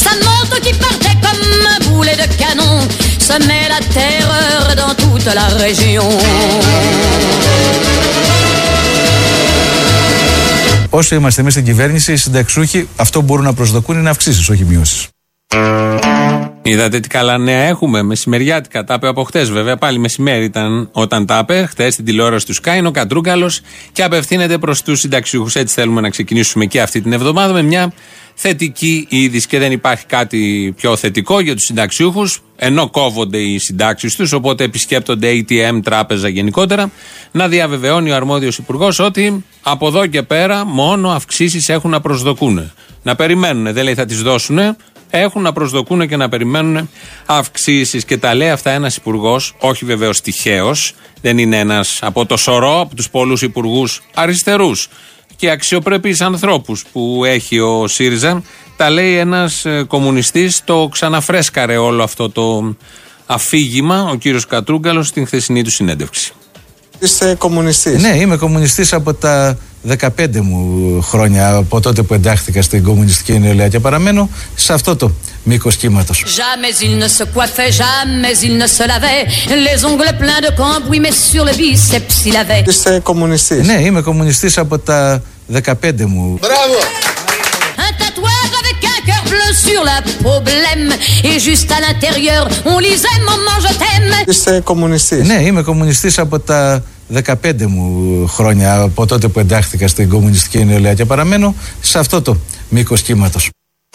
Sa moto qui partait comme un boulet de canon semait la terreur dans toute la région. Όσο είμαστε εμείς στην κυβέρνηση, οι συνταξιούχοι αυτό που μπορούν να προσδοκούν είναι αυξήσεις, όχι μειώσεις. Είδατε τι καλά νέα έχουμε, μεσημεριάτικα. Τα είπε από χτες, βέβαια. Πάλι μεσημέρι ήταν όταν τα είπε. Χτες στην τηλεόραση του Sky είναι ο Κατρούγκαλος και απευθύνεται προς τους συνταξιούχους. Έτσι θέλουμε να ξεκινήσουμε και αυτή την εβδομάδα με μια θετική είδηση. Και δεν υπάρχει κάτι πιο θετικό για τους συνταξιούχους, ενώ κόβονται οι συντάξεις τους, οπότε επισκέπτονται ATM, τράπεζα γενικότερα, να διαβεβαιώνει ο αρμόδιος υπουργός ότι από εδώ και πέρα μόνο αυξήσεις έχουν να προσδοκούν. Να περιμένουν, δεν λέει θα τις δώσουν. Έχουν να προσδοκούν και να περιμένουν αυξήσεις. Και τα λέει αυτά ένας υπουργός, όχι βεβαίως τυχαίος, δεν είναι ένας από το σωρό, από τους πολλούς υπουργούς αριστερούς και αξιοπρεπείς ανθρώπους που έχει ο ΣΥΡΙΖΑ. Τα λέει ένας κομμουνιστής, το ξαναφρέσκαρε όλο αυτό το αφήγημα ο κύριος Κατρούγκαλος στην χθεσινή του συνέντευξη. Είστε κομμουνιστής? Ναι, είμαι κομμουνιστής από τα 15 μου χρόνια, από τότε που εντάχθηκα στην κομμουνιστική νεολαία και παραμένω σε αυτό το μήκος κύματος. Jamais il ne se coiffait, jamais il ne se lavait, les ongles pleins de cambouis, mais sur le biceps il avait. Είστε κομμουνιστής? Ναι, είμαι κομμουνιστής από τα 15 μου. Μπράβο! Un tatouage avec un cœur bleu sur la peau blême, et juste à l'intérieur on lisait maman je t'aime. Είστε κομμουνιστής? Ναι, είμαι κομμουνιστής από τα 15 μου χρόνια, από τότε που εντάχθηκα στην κομμουνιστική νεολαία και παραμένω σε αυτό το μήκος κύματος.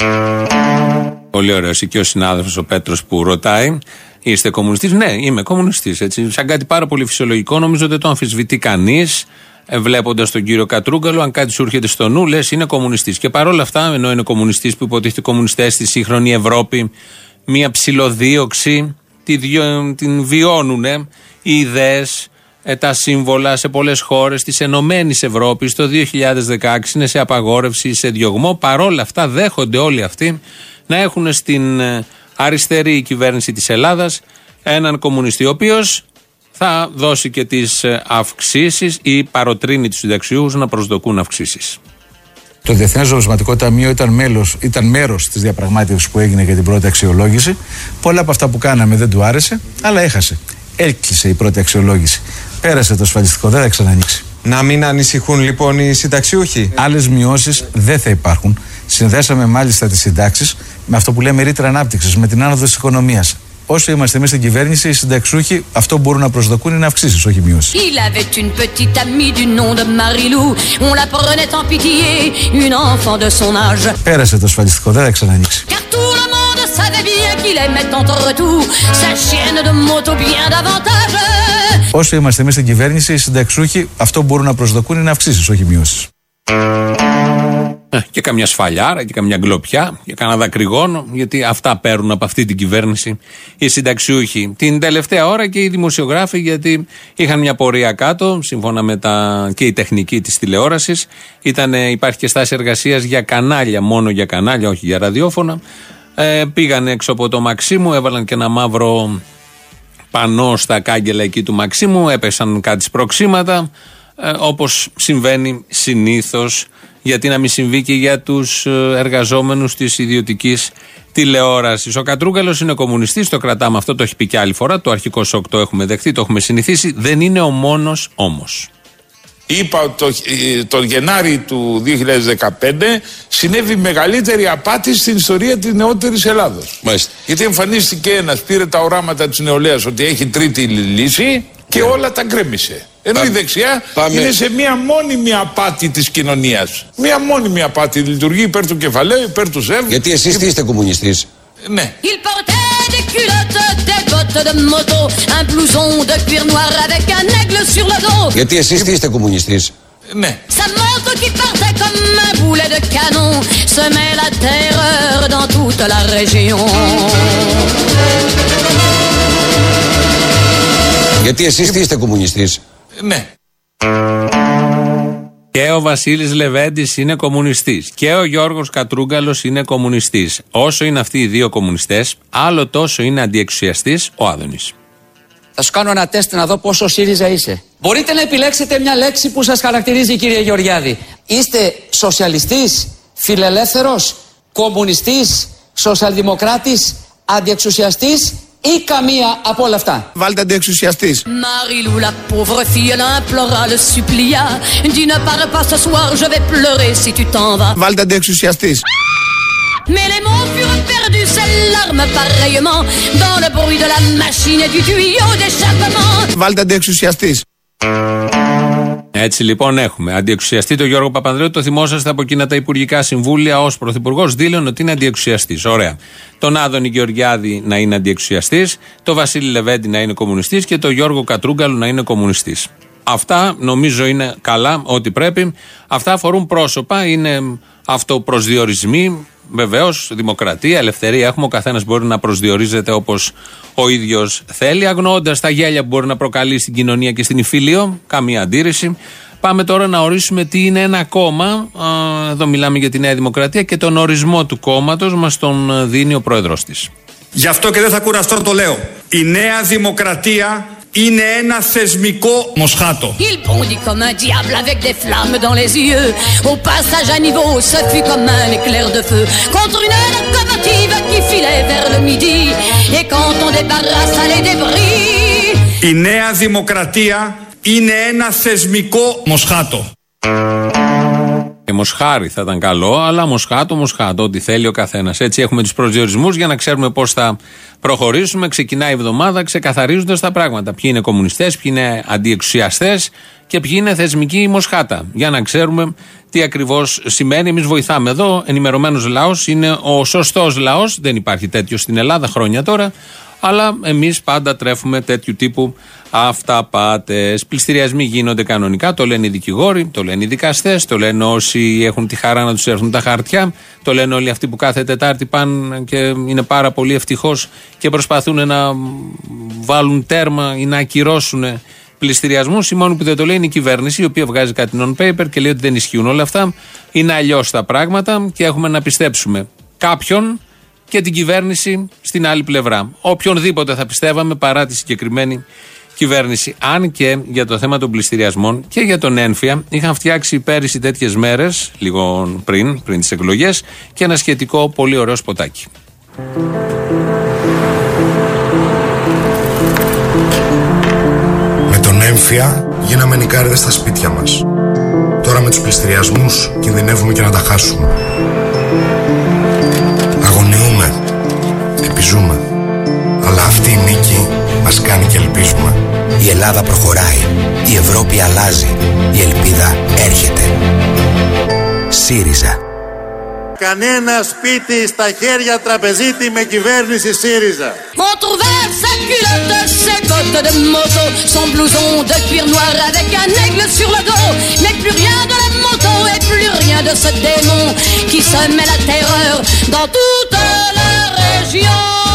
Πολύ ωραίος και ο συνάδελφος ο Πέτρος που ρωτάει, είστε κομμουνιστής? Ναι, είμαι κομμουνιστής. Έτσι, σαν κάτι πάρα πολύ φυσιολογικό, νομίζω δεν το αμφισβητεί κανείς. Βλέποντας τον κύριο Κατρούγκαλο, αν κάτι σου έρχεται στο νου, λες είναι κομμουνιστής. Και παρόλα αυτά, ενώ είναι κομμουνιστής που υποτίθεται κομμουνιστές στη σύγχρονη Ευρώπη, μία ψηλοδίωξη την βιώνουν οι ιδέες, τα σύμβολα σε πολλές χώρες της Ενωμένης Ευρώπης το 2016 είναι σε απαγόρευση, σε διωγμό. Παρόλα αυτά δέχονται όλοι αυτοί να έχουν στην αριστερή κυβέρνηση της Ελλάδας έναν κομμουνιστή, ο οποίος θα δώσει και τις αυξήσεις ή παροτρύνει τους συνταξιούχους να προσδοκούν αυξήσεις. Το Διεθνές Νομισματικό Ταμείο ήταν μέρος της διαπραγμάτευσης που έγινε για την πρώτη αξιολόγηση. Πολλά από αυτά που κάναμε δεν του άρεσε, αλλά έχασε. Έκλεισε η πρώτη αξιολόγηση. Πέρασε το ασφαλιστικό, δεν θα ξανανοίξει. Να μην ανησυχούν λοιπόν οι συνταξιούχοι? Άλλες μειώσεις δεν θα υπάρχουν. Συνδέσαμε μάλιστα τις συντάξεις με αυτό που λέμε ρήτρα ανάπτυξης, με την άνοδο της οικονομίας. Όσο είμαστε εμείς στην κυβέρνηση, οι συνταξιούχοι αυτό που μπορούν να προσδοκούν είναι αυξήσεις, όχι μειώσεις. Il avait une petite amie du nom de Marilou, on la prenait en pitié, une enfant de son âge. Πέρασε το ασφαλιστικό, δεν θα ξανανοίξει. Car tout le monde savait bien qu'il aimait entre tout sa chienne de moto bien davantage. Όσο είμαστε εμείς στην κυβέρνηση, οι συνταξιούχοι αυτό που μπορούν να προσδοκούν είναι αυξήσεις, όχι μειώσεις. Και καμιά σφαλιάρα και καμιά γκλοπιά και κανένα δακρυγόνο, γιατί αυτά παίρνουν από αυτή την κυβέρνηση οι συνταξιούχοι. Την τελευταία ώρα και οι δημοσιογράφοι, γιατί είχαν μια πορεία κάτω, σύμφωνα με και η τεχνική της τηλεόρασης. Υπάρχει και στάση εργασίας για κανάλια, μόνο για κανάλια, όχι για ραδιόφωνα. Πήγαν έξω από το Μαξίμου, έβαλαν και ένα μαύρο πανό στα κάγκελα εκεί του Μαξίμου, έπεσαν κάτι σπροξήματα, όπως συμβαίνει συνήθως. Γιατί να μην συμβεί και για τους εργαζόμενους της ιδιωτικής τηλεόρασης. Ο Κατρούγκαλος είναι κομμουνιστής, το κρατάμε αυτό, το έχει πει και άλλη φορά. Το αρχικό σοκ το έχουμε δεχτεί, το έχουμε συνηθίσει. Δεν είναι ο μόνος όμως. Είπα ότι το Γενάρη του 2015 συνέβη μεγαλύτερη απάτη στην ιστορία της νεότερης Ελλάδος. Μάλιστα. Γιατί εμφανίστηκε ένας, πήρε τα οράματα της νεολαίας ότι έχει τρίτη λύση και όλα τα γκρέμισε. Ενώ η δεξιά είναι σε μία μόνιμη απάτη της κοινωνίας. Μία μόνιμη απάτη, λειτουργεί υπέρ του κεφαλαίου, υπέρ του ΣΕΒ. Γιατί εσείς τι είστε κομμουνιστής? Ναι. Γιατί εσείς τι είστε κομμουνιστής? Ναι. Sa moto qui partait comme un boulet de canon semait la terreur dans toute la région. Γιατί εσείς τι είστε κομμουνιστής? Ναι. Και ο Βασίλης Λεβέντης είναι κομμουνιστής. Και ο Γιώργος Κατρούγκαλος είναι κομμουνιστής. Όσο είναι αυτοί οι δύο κομμουνιστές, άλλο τόσο είναι αντιεξουσιαστής ο Άδωνης. Θα σου κάνω ένα τεστ να δω πόσο ΣΥΡΙΖΑ είσαι. Μπορείτε να επιλέξετε μια λέξη που σας χαρακτηρίζει, κύριε Γεωργιάδη. Είστε σοσιαλιστής, φιλελεύθερος, κομμουνιστής, σοσιαλδημοκράτης, αντιεξουσιαστής ή καμία από όλα αυτά? Βάλτε αντιεξουσιαστής. Marilou, la pauvre fille, l'implora, le supplia. Dis ne pars pas ce soir, je vais pleurer si tu t'en vas. Βάλτε αντιεξουσιαστής. Mais les mots furent perdus, ces larmes pareillement, dans le bruit de la machine et du tuyau d'échappement. Βάλτε αντιεξουσιαστής. Έτσι λοιπόν έχουμε αντιεξουσιαστή τον Γιώργο Παπανδρέου. Το θυμόσαστε από εκείνα τα υπουργικά συμβούλια. Ως πρωθυπουργός δήλωνε ότι είναι αντιεξουσιαστής. Ωραία. Τον Άδωνη Γεωργιάδη να είναι αντιεξουσιαστής, τον Βασίλη Λεβέντη να είναι κομμουνιστής και τον Γιώργο Κατρούγκαλου να είναι κομμουνιστής. Αυτά νομίζω είναι καλά, ό,τι πρέπει. Αυτά αφορούν πρόσωπα, είναι αυτοπροσδιορισμοί. Βεβαίως, δημοκρατία, ελευθερία έχουμε. Ο καθένας μπορεί να προσδιορίζεται όπως ο ίδιος θέλει, αγνοώντας τα γέλια που μπορεί να προκαλεί στην κοινωνία και στην υφήλιο. Καμία αντίρρηση. Πάμε τώρα να ορίσουμε τι είναι ένα κόμμα. Εδώ μιλάμε για τη Νέα Δημοκρατία και τον ορισμό του κόμματος μας τον δίνει ο πρόεδρος της. Γι' αυτό και δεν θα κουραστώ, το λέω. Η Νέα Δημοκρατία είναι ένα θεσμικό μοσχάτο. Il bondit comme un diable avec des flammes dans les yeux. Au passage à niveau, ce fut comme un éclair de feu contre une locomotive qui filait vers le midi. Et quand on débarrassa les débris. Η Νέα Δημοκρατία είναι ένα θεσμικό μοσχάτο. Και μοσχάρι θα ήταν καλό, αλλά μοσχάτο, ό,τι θέλει ο καθένας. Έτσι έχουμε τους προσδιορισμούς για να ξέρουμε πώς θα προχωρήσουμε. Ξεκινάει η εβδομάδα ξεκαθαρίζοντας τα πράγματα. Ποιοι είναι κομμουνιστές, ποιοι είναι αντιεξουσιαστές και ποιοι είναι θεσμικοί μοσχάτα. Για να ξέρουμε τι ακριβώς σημαίνει. Εμείς βοηθάμε εδώ. Ενημερωμένος λαός είναι ο σωστός λαός. Δεν υπάρχει τέτοιο στην Ελλάδα χρόνια τώρα. Αλλά εμείς πάντα τρέφουμε τέτοιου τύπου αυταπάτες. Πληστηριασμοί γίνονται κανονικά, το λένε οι δικηγόροι, το λένε οι δικαστές, το λένε όσοι έχουν τη χαρά να τους έρθουν τα χαρτιά, το λένε όλοι αυτοί που κάθε Τετάρτη πάνε και είναι πάρα πολύ ευτυχώς και προσπαθούν να βάλουν τέρμα ή να ακυρώσουν πληστηριασμούς. Η μόνη που δεν το λέει είναι η κυβέρνηση, η οποία βγάζει κάτι non-paper και λέει ότι δεν ισχύουν όλα αυτά. Είναι αλλιώς τα πράγματα και έχουμε να πιστέψουμε κάποιον και την κυβέρνηση στην άλλη πλευρά. Οποιονδήποτε θα πιστεύαμε παρά τη συγκεκριμένη κυβέρνηση. Αν και για το θέμα των πληστηριασμών και για τον ένφια είχαν φτιάξει πέρυσι τέτοιες μέρες, λίγο πριν τις εκλογές, και ένα σχετικό πολύ ωραίο σποτάκι. Με τον έμφυα γίναμε νοικάριδες στα σπίτια μας. Τώρα με τους πληστηριασμούς κινδυνεύουμε και να τα χάσουμε. Αγωνιούμε, επιζούμε, αλλά αυτή η νίκη μας κάνει και ελπίζουμε. Η Ελλάδα προχωράει, η Ευρώπη αλλάζει, η ελπίδα έρχεται. ΣΥΡΙΖΑ. Κανένα σπίτι στα χέρια τραπεζίτη με κυβέρνηση ΣΥΡΙΖΑ. On trouvait sa culotte, ses bottes de moto, son blouson de cuir noir avec un aigle sur le dos. Mais plus rien de la moto et plus rien de ce démon qui semait la terreur dans toute la région.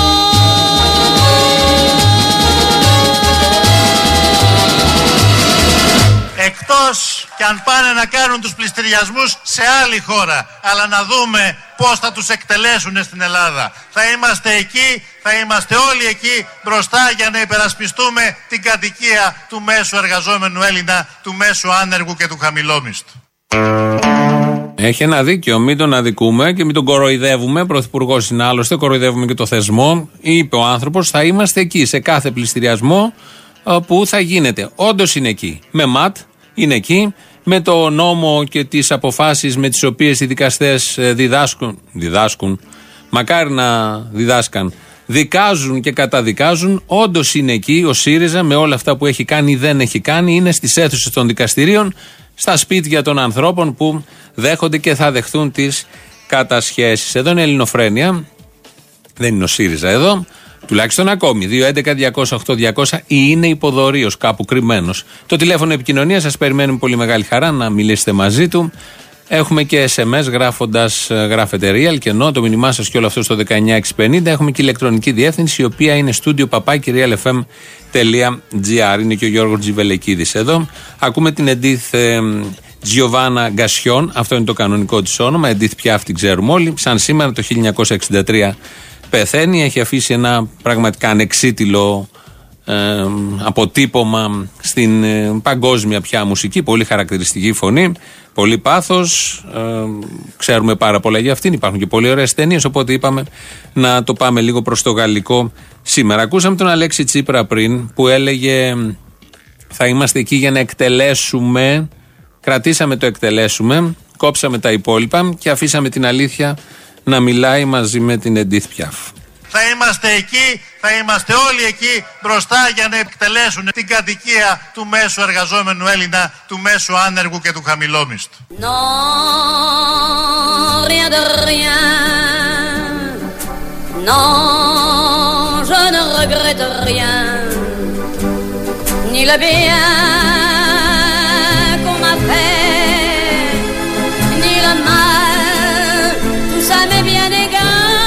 Εκτός κι αν πάνε να κάνουν τους πληστηριασμούς σε άλλη χώρα, αλλά να δούμε πώς θα τους εκτελέσουν στην Ελλάδα. Θα είμαστε εκεί, θα είμαστε όλοι εκεί μπροστά για να υπερασπιστούμε την κατοικία του μέσου εργαζόμενου Έλληνα, του μέσου άνεργου και του χαμηλόμισθου. Έχει ένα δίκιο, μην τον αδικούμε και μην τον κοροϊδεύουμε. Πρωθυπουργός είναι άλλωστε, κοροϊδεύουμε και το θεσμό. Είπε ο άνθρωπος, θα είμαστε εκεί σε κάθε πληστηριασμό που θα γίνεται. Όντως είναι εκεί. Με ΜΑΤ είναι εκεί. Με το νόμο και τις αποφάσεις με τις οποίες οι δικαστές διδάσκουν, μακάρι να διδάσκαν, δικάζουν και καταδικάζουν. Όντως είναι εκεί ο ΣΥΡΙΖΑ με όλα αυτά που έχει κάνει ή δεν έχει κάνει. Είναι στις αίθουσες των δικαστηρίων, στα σπίτια των ανθρώπων που δέχονται και θα δεχθούν τις κατασχέσεις. Εδώ είναι η Ελληνοφρένεια. Δεν είναι ο ΣΥΡΙΖΑ εδώ. Τουλάχιστον ακόμη. 2.11.208.200 ή είναι υποδωρίος κάπου κρυμμένος. Το τηλέφωνο επικοινωνίας, σας περιμένουμε πολύ μεγάλη χαρά να μιλήσετε μαζί του. Έχουμε και SMS γράφετε real και ενώ το μήνυμά σας και όλο αυτό στο 19650. Έχουμε και ηλεκτρονική διεύθυνση, η οποία είναι studio@realfm.gr. Είναι και ο Γιώργος Τζιβελεκίδης εδώ. Ακούμε την Εντίθ Τζιοβάνα Γκασιόν. Αυτό είναι το κανονικό της όνομα. Εντίθ Πιάφ την ξέρουμε όλοι. Σαν σήμερα το 1963 πεθαίνει. Έχει αφήσει ένα πραγματικά ανεξίτηλο αποτύπωμα στην παγκόσμια πια μουσική. Πολύ χαρακτηριστική φωνή. πολύ πάθος. Ξέρουμε πάρα πολλά για αυτήν. Υπάρχουν και πολύ ωραίες ταινίες. Οπότε είπαμε να το πάμε λίγο προς το γαλλικό σήμερα. Ακούσαμε τον Αλέξη Τσίπρα πριν που έλεγε θα είμαστε εκεί για να εκτελέσουμε. Κρατήσαμε το εκτελέσουμε. Κόψαμε τα υπόλοιπα και αφήσαμε την αλήθεια να μιλάει μαζί με την Εντίθ Πιάφ. Θα είμαστε εκεί, θα είμαστε όλοι εκεί μπροστά για να εκτελέσουν την κατοικία του μέσου εργαζόμενου Έλληνα, του μέσου άνεργου και του χαμηλόμισθου. Non, rien de rien. Non, je ne regrette rien. Ni le bien qu'on m'a fait, ni le mal, tout ça m'est bien égal.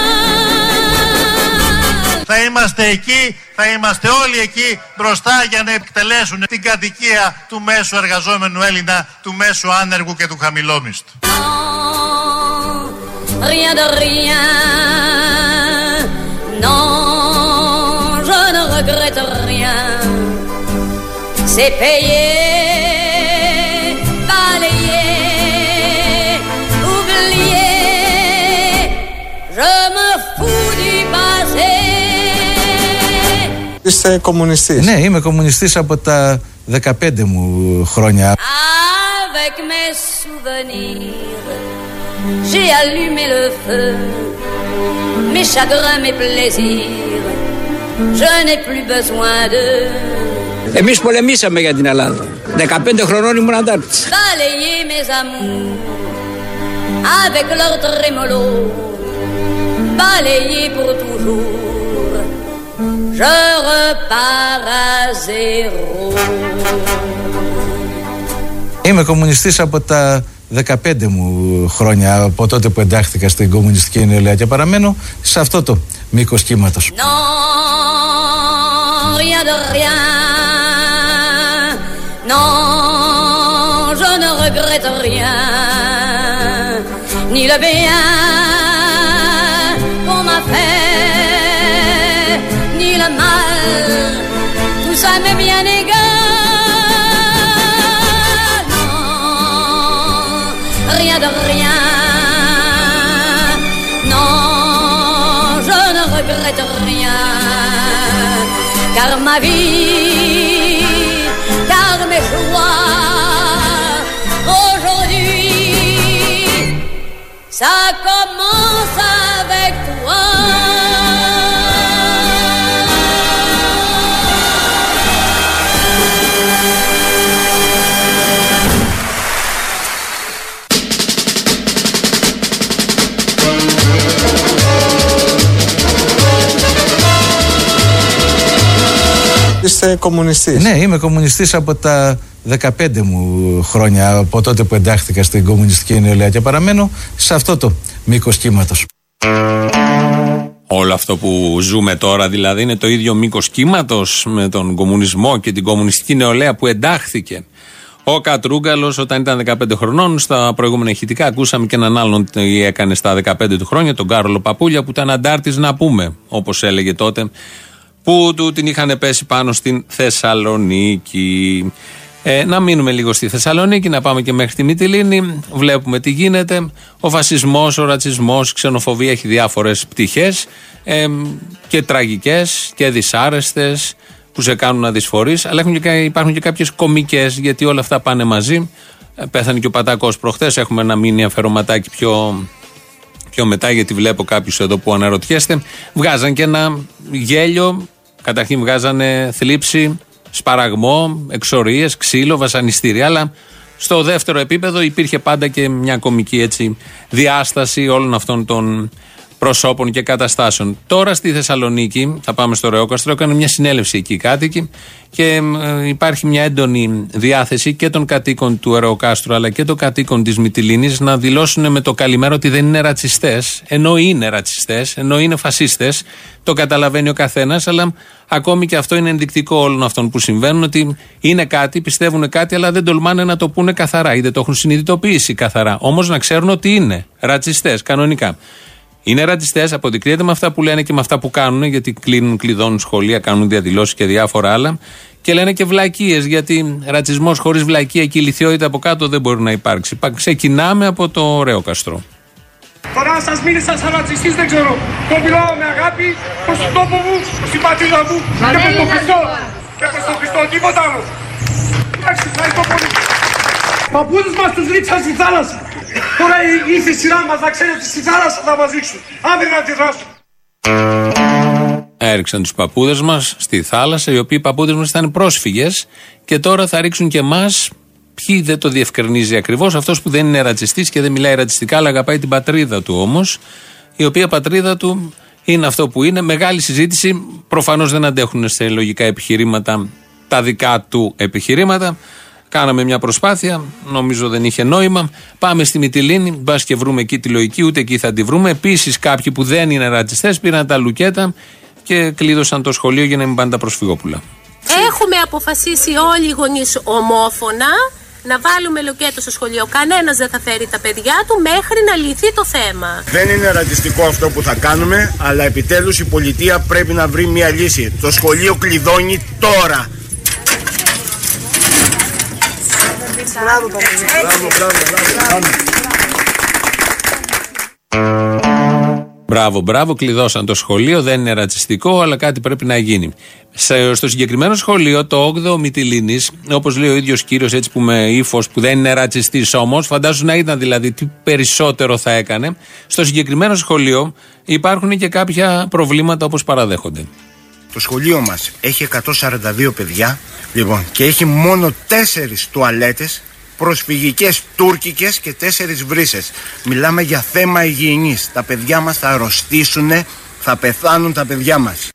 Θα είμαστε εκεί, θα είμαστε όλοι εκεί μπροστά για να εκτελέσουν την κατοικία του μέσου εργαζόμενου Έλληνα, του μέσου άνεργου και του χαμηλόμισθου. Rien de rien. Non, je ne regrette rien. C'est payé, balayé, oublié. Je me fous du passé. Είστε κομμουνιστής? Ναι, είμαι κομμουνιστής από τα 15 μου χρόνια. Avec mes souvenirs, j'ai allumé le feu. Mes chagrins, mes plaisirs, je n'ai plus besoin de. Εμείς πολεμήσαμε για την Ελλάδα. 15 χρονών ήμουν αντάρτης. Balayer mes amours avec leur trémolo, balayer pour toujours. Je repars à zéro. Είμαι κομμουνιστής από τα 15 μου χρόνια, από τότε που εντάχθηκα στην κομμουνιστική νεολαία και παραμένω σε αυτό το μήκος κύματος. Non, rien de rien. Non, je ne regrette rien. Ni le bien qu'on m'a fait, ni le mal, tout ça m'est bien égal. Non, rien de rien. Non, je ne regrette rien. Car ma vie, car mes choix, aujourd'hui, ça commence avec toi. Είστε κομμουνιστής? Ναι, είμαι κομμουνιστής από τα 15 μου χρόνια, από τότε που εντάχθηκα στην κομμουνιστική νεολαία και παραμένω σε αυτό το μήκος κύματος. Όλο αυτό που ζούμε τώρα δηλαδή είναι το ίδιο μήκος κύματος με τον κομμουνισμό και την κομμουνιστική νεολαία που εντάχθηκε. Ο Κατρούγκαλος όταν ήταν 15 χρονών, στα προηγούμενα ηχητικά ακούσαμε και έναν άλλον τι έκανε στα 15 του χρόνια, τον Κάρολο Παπούλια που ήταν αντάρτης να πούμε, όπως έλεγε τότε, που του την είχαν πέσει πάνω στην Θεσσαλονίκη. Να μείνουμε λίγο στη Θεσσαλονίκη, να πάμε και μέχρι τη Μυτιλήνη. Βλέπουμε τι γίνεται. Ο φασισμός, ο ρατσισμός, η ξενοφοβία έχει διάφορες πτυχές και τραγικές και δυσάρεστες που σε κάνουν να δυσφορείς, αλλά υπάρχουν και κάποιες κομικές, γιατί όλα αυτά πάνε μαζί. Πέθανε και ο Πατάκος προχθές, έχουμε ένα μίνι αφαιρωματάκι πιο μετά, γιατί βλέπω κάποιους εδώ που αναρωτιέστε. Βγάζαν και ένα γέλιο, καταρχήν βγάζανε θλίψη, σπαραγμό, εξορίες, ξύλο, βασανιστήρια, αλλά στο δεύτερο επίπεδο υπήρχε πάντα και μια κομική έτσι διάσταση όλων αυτών των προσώπων και καταστάσεων. Τώρα στη Θεσσαλονίκη, θα πάμε στο Ρεόκαστρο, έκανε μια συνέλευση εκεί οι κάτοικοι και υπάρχει μια έντονη διάθεση και των κατοίκων του Ρεόκαστρου αλλά και των κατοίκων της Μυτιλήνης να δηλώσουν με το καλημέρα ότι δεν είναι ρατσιστές, ενώ είναι ρατσιστές, ενώ είναι φασίστες. Το καταλαβαίνει ο καθένας, αλλά ακόμη και αυτό είναι ενδεικτικό όλων αυτών που συμβαίνουν, ότι είναι κάτι, πιστεύουν κάτι, αλλά δεν τολμάνε να το πούνε καθαρά ή δεν το έχουν συνειδητοποιήσει καθαρά. Όμως να ξέρουν ότι είναι ρατσιστές κανονικά. Είναι ρατσιστές, αποδεικνύεται με αυτά που λένε και με αυτά που κάνουν, γιατί κλειδώνουν σχολεία, κάνουν διαδηλώσεις και διάφορα άλλα. Και λένε και βλακίες, γιατί ρατσισμός χωρίς βλακία και ηλιθιότητα από κάτω δεν μπορεί να υπάρξει. Ξεκινάμε από το ωραίο καστρό. Τώρα να σας μίλησα σαν ρατσιστής δεν ξέρω. Το μιλάω με αγάπη προς τον τόπο μου, στην πατρίδα μου και προς τον Χριστό. Και προς τον Χριστό, τίποτα άλλο. Εντάξει, ευχαριστώ πολύ. Παππούδες μας τους ρίξαν στη θάλασσα. Τώρα ήρθε η σειρά μας να ξέρετε στη θάλασσα θα μας ρίξουν. Άντε να αντιδράσουν. Έριξαν τους παππούδες μας στη θάλασσα, οι οποίοι παππούδες μας ήταν πρόσφυγες και τώρα θα ρίξουν και εμάς. Ποιοι δεν το διευκρινίζει ακριβώς, αυτός που δεν είναι ρατσιστής και δεν μιλάει ρατσιστικά, αλλά αγαπάει την πατρίδα του όμως, η οποία πατρίδα του είναι αυτό που είναι. Μεγάλη συζήτηση. Προφανώς δεν αντέχουν σε λογικά επιχειρήματα τα δικά του επιχειρήματα. Κάναμε μια προσπάθεια, νομίζω δεν είχε νόημα. Πάμε στη Μυτιλήνη, μπας και βρούμε εκεί τη λογική, ούτε εκεί θα τη βρούμε. Επίσης, κάποιοι που δεν είναι ρατσιστές πήραν τα λουκέτα και κλείδωσαν το σχολείο για να μην πάνε τα προσφυγόπουλα. Έχουμε αποφασίσει όλοι οι γονείς ομόφωνα να βάλουμε λουκέτο στο σχολείο. Κανένας δεν θα φέρει τα παιδιά του μέχρι να λυθεί το θέμα. Δεν είναι ρατσιστικό αυτό που θα κάνουμε, αλλά επιτέλους η πολιτεία πρέπει να βρει μια λύση. Το σχολείο κλειδώνει τώρα. Μπράβο, κλειδώσαν το σχολείο, δεν είναι ρατσιστικό, αλλά κάτι πρέπει να γίνει. Στο συγκεκριμένο σχολείο, το 8ο Μυτιλήνης, όπως λέει ο ίδιος κύριος, έτσι που με ύφος που δεν είναι ρατσιστής όμως, φαντάζομαι να ήταν δηλαδή τι περισσότερο θα έκανε. Στο συγκεκριμένο σχολείο υπάρχουν και κάποια προβλήματα όπως παραδέχονται. Το σχολείο μας έχει 142 παιδιά, λοιπόν, και έχει μόνο 4 τουαλέτες, προσφυγικές τουρκικές και 4 βρύσες. Μιλάμε για θέμα υγιεινής. Τα παιδιά μας θα αρρωστήσουνε, θα πεθάνουν τα παιδιά μας.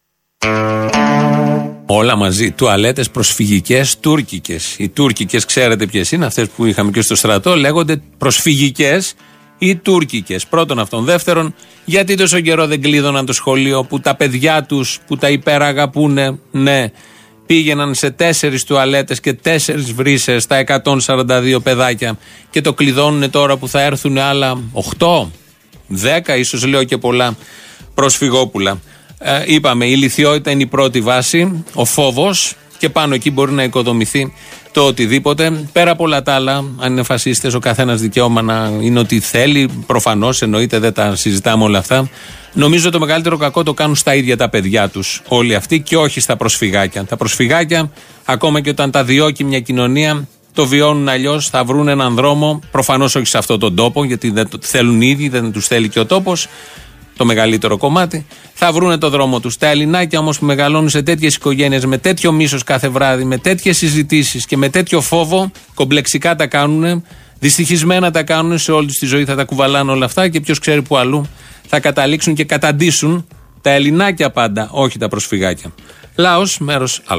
Όλα μαζί. Τουαλέτες προσφυγικές τουρκικές. Οι τουρκικές ξέρετε ποιες είναι, αυτές που είχαμε και στο στρατό, λέγονται προσφυγικές ή τουρκικές. Πρώτον αυτόν. Δεύτερον, γιατί τόσο καιρό δεν κλείδωναν το σχολείο που τα παιδιά τους που τα υπεραγαπούνε, ναι, πήγαιναν σε 4 τουαλέτες και 4 βρύσες στα 142 παιδάκια και το κλειδώνουν τώρα που θα έρθουν άλλα 8, 10, ίσως λέω και πολλά προσφυγόπουλα. Είπαμε, η ηλιθιότητα είναι η πρώτη βάση, ο φόβος και πάνω εκεί μπορεί να οικοδομηθεί το οτιδήποτε. Πέρα από όλα τα άλλα, αν είναι φασίστες, ο καθένας δικαίωμα να είναι ό,τι θέλει, προφανώς εννοείται, δεν τα συζητάμε όλα αυτά. Νομίζω το μεγαλύτερο κακό το κάνουν στα ίδια τα παιδιά τους όλοι αυτοί και όχι στα προσφυγάκια. Τα προσφυγάκια, ακόμα και όταν τα διώκει μια κοινωνία, το βιώνουν αλλιώς, θα βρουν έναν δρόμο, προφανώς όχι σε αυτόν τον τόπο, γιατί δεν το θέλουν οι ίδιοι, δεν τους θέλει και ο τόπος, το μεγαλύτερο κομμάτι. Θα βρουν το δρόμο τους. Τα Ελληνάκια όμως που μεγαλώνουν σε τέτοιες οικογένειες, με τέτοιο μίσος κάθε βράδυ, με τέτοιες συζητήσεις και με τέτοιο φόβο, κομπλεξικά τα κάνουν, δυστυχισμένα τα κάνουν, σε όλη τους τη ζωή θα τα κουβαλάνε όλα αυτά και ποιος ξέρει που αλλού θα καταλήξουν και καταντήσουν τα Ελληνάκια πάντα, όχι τα προσφυγάκια. Λαός, μέρος Α.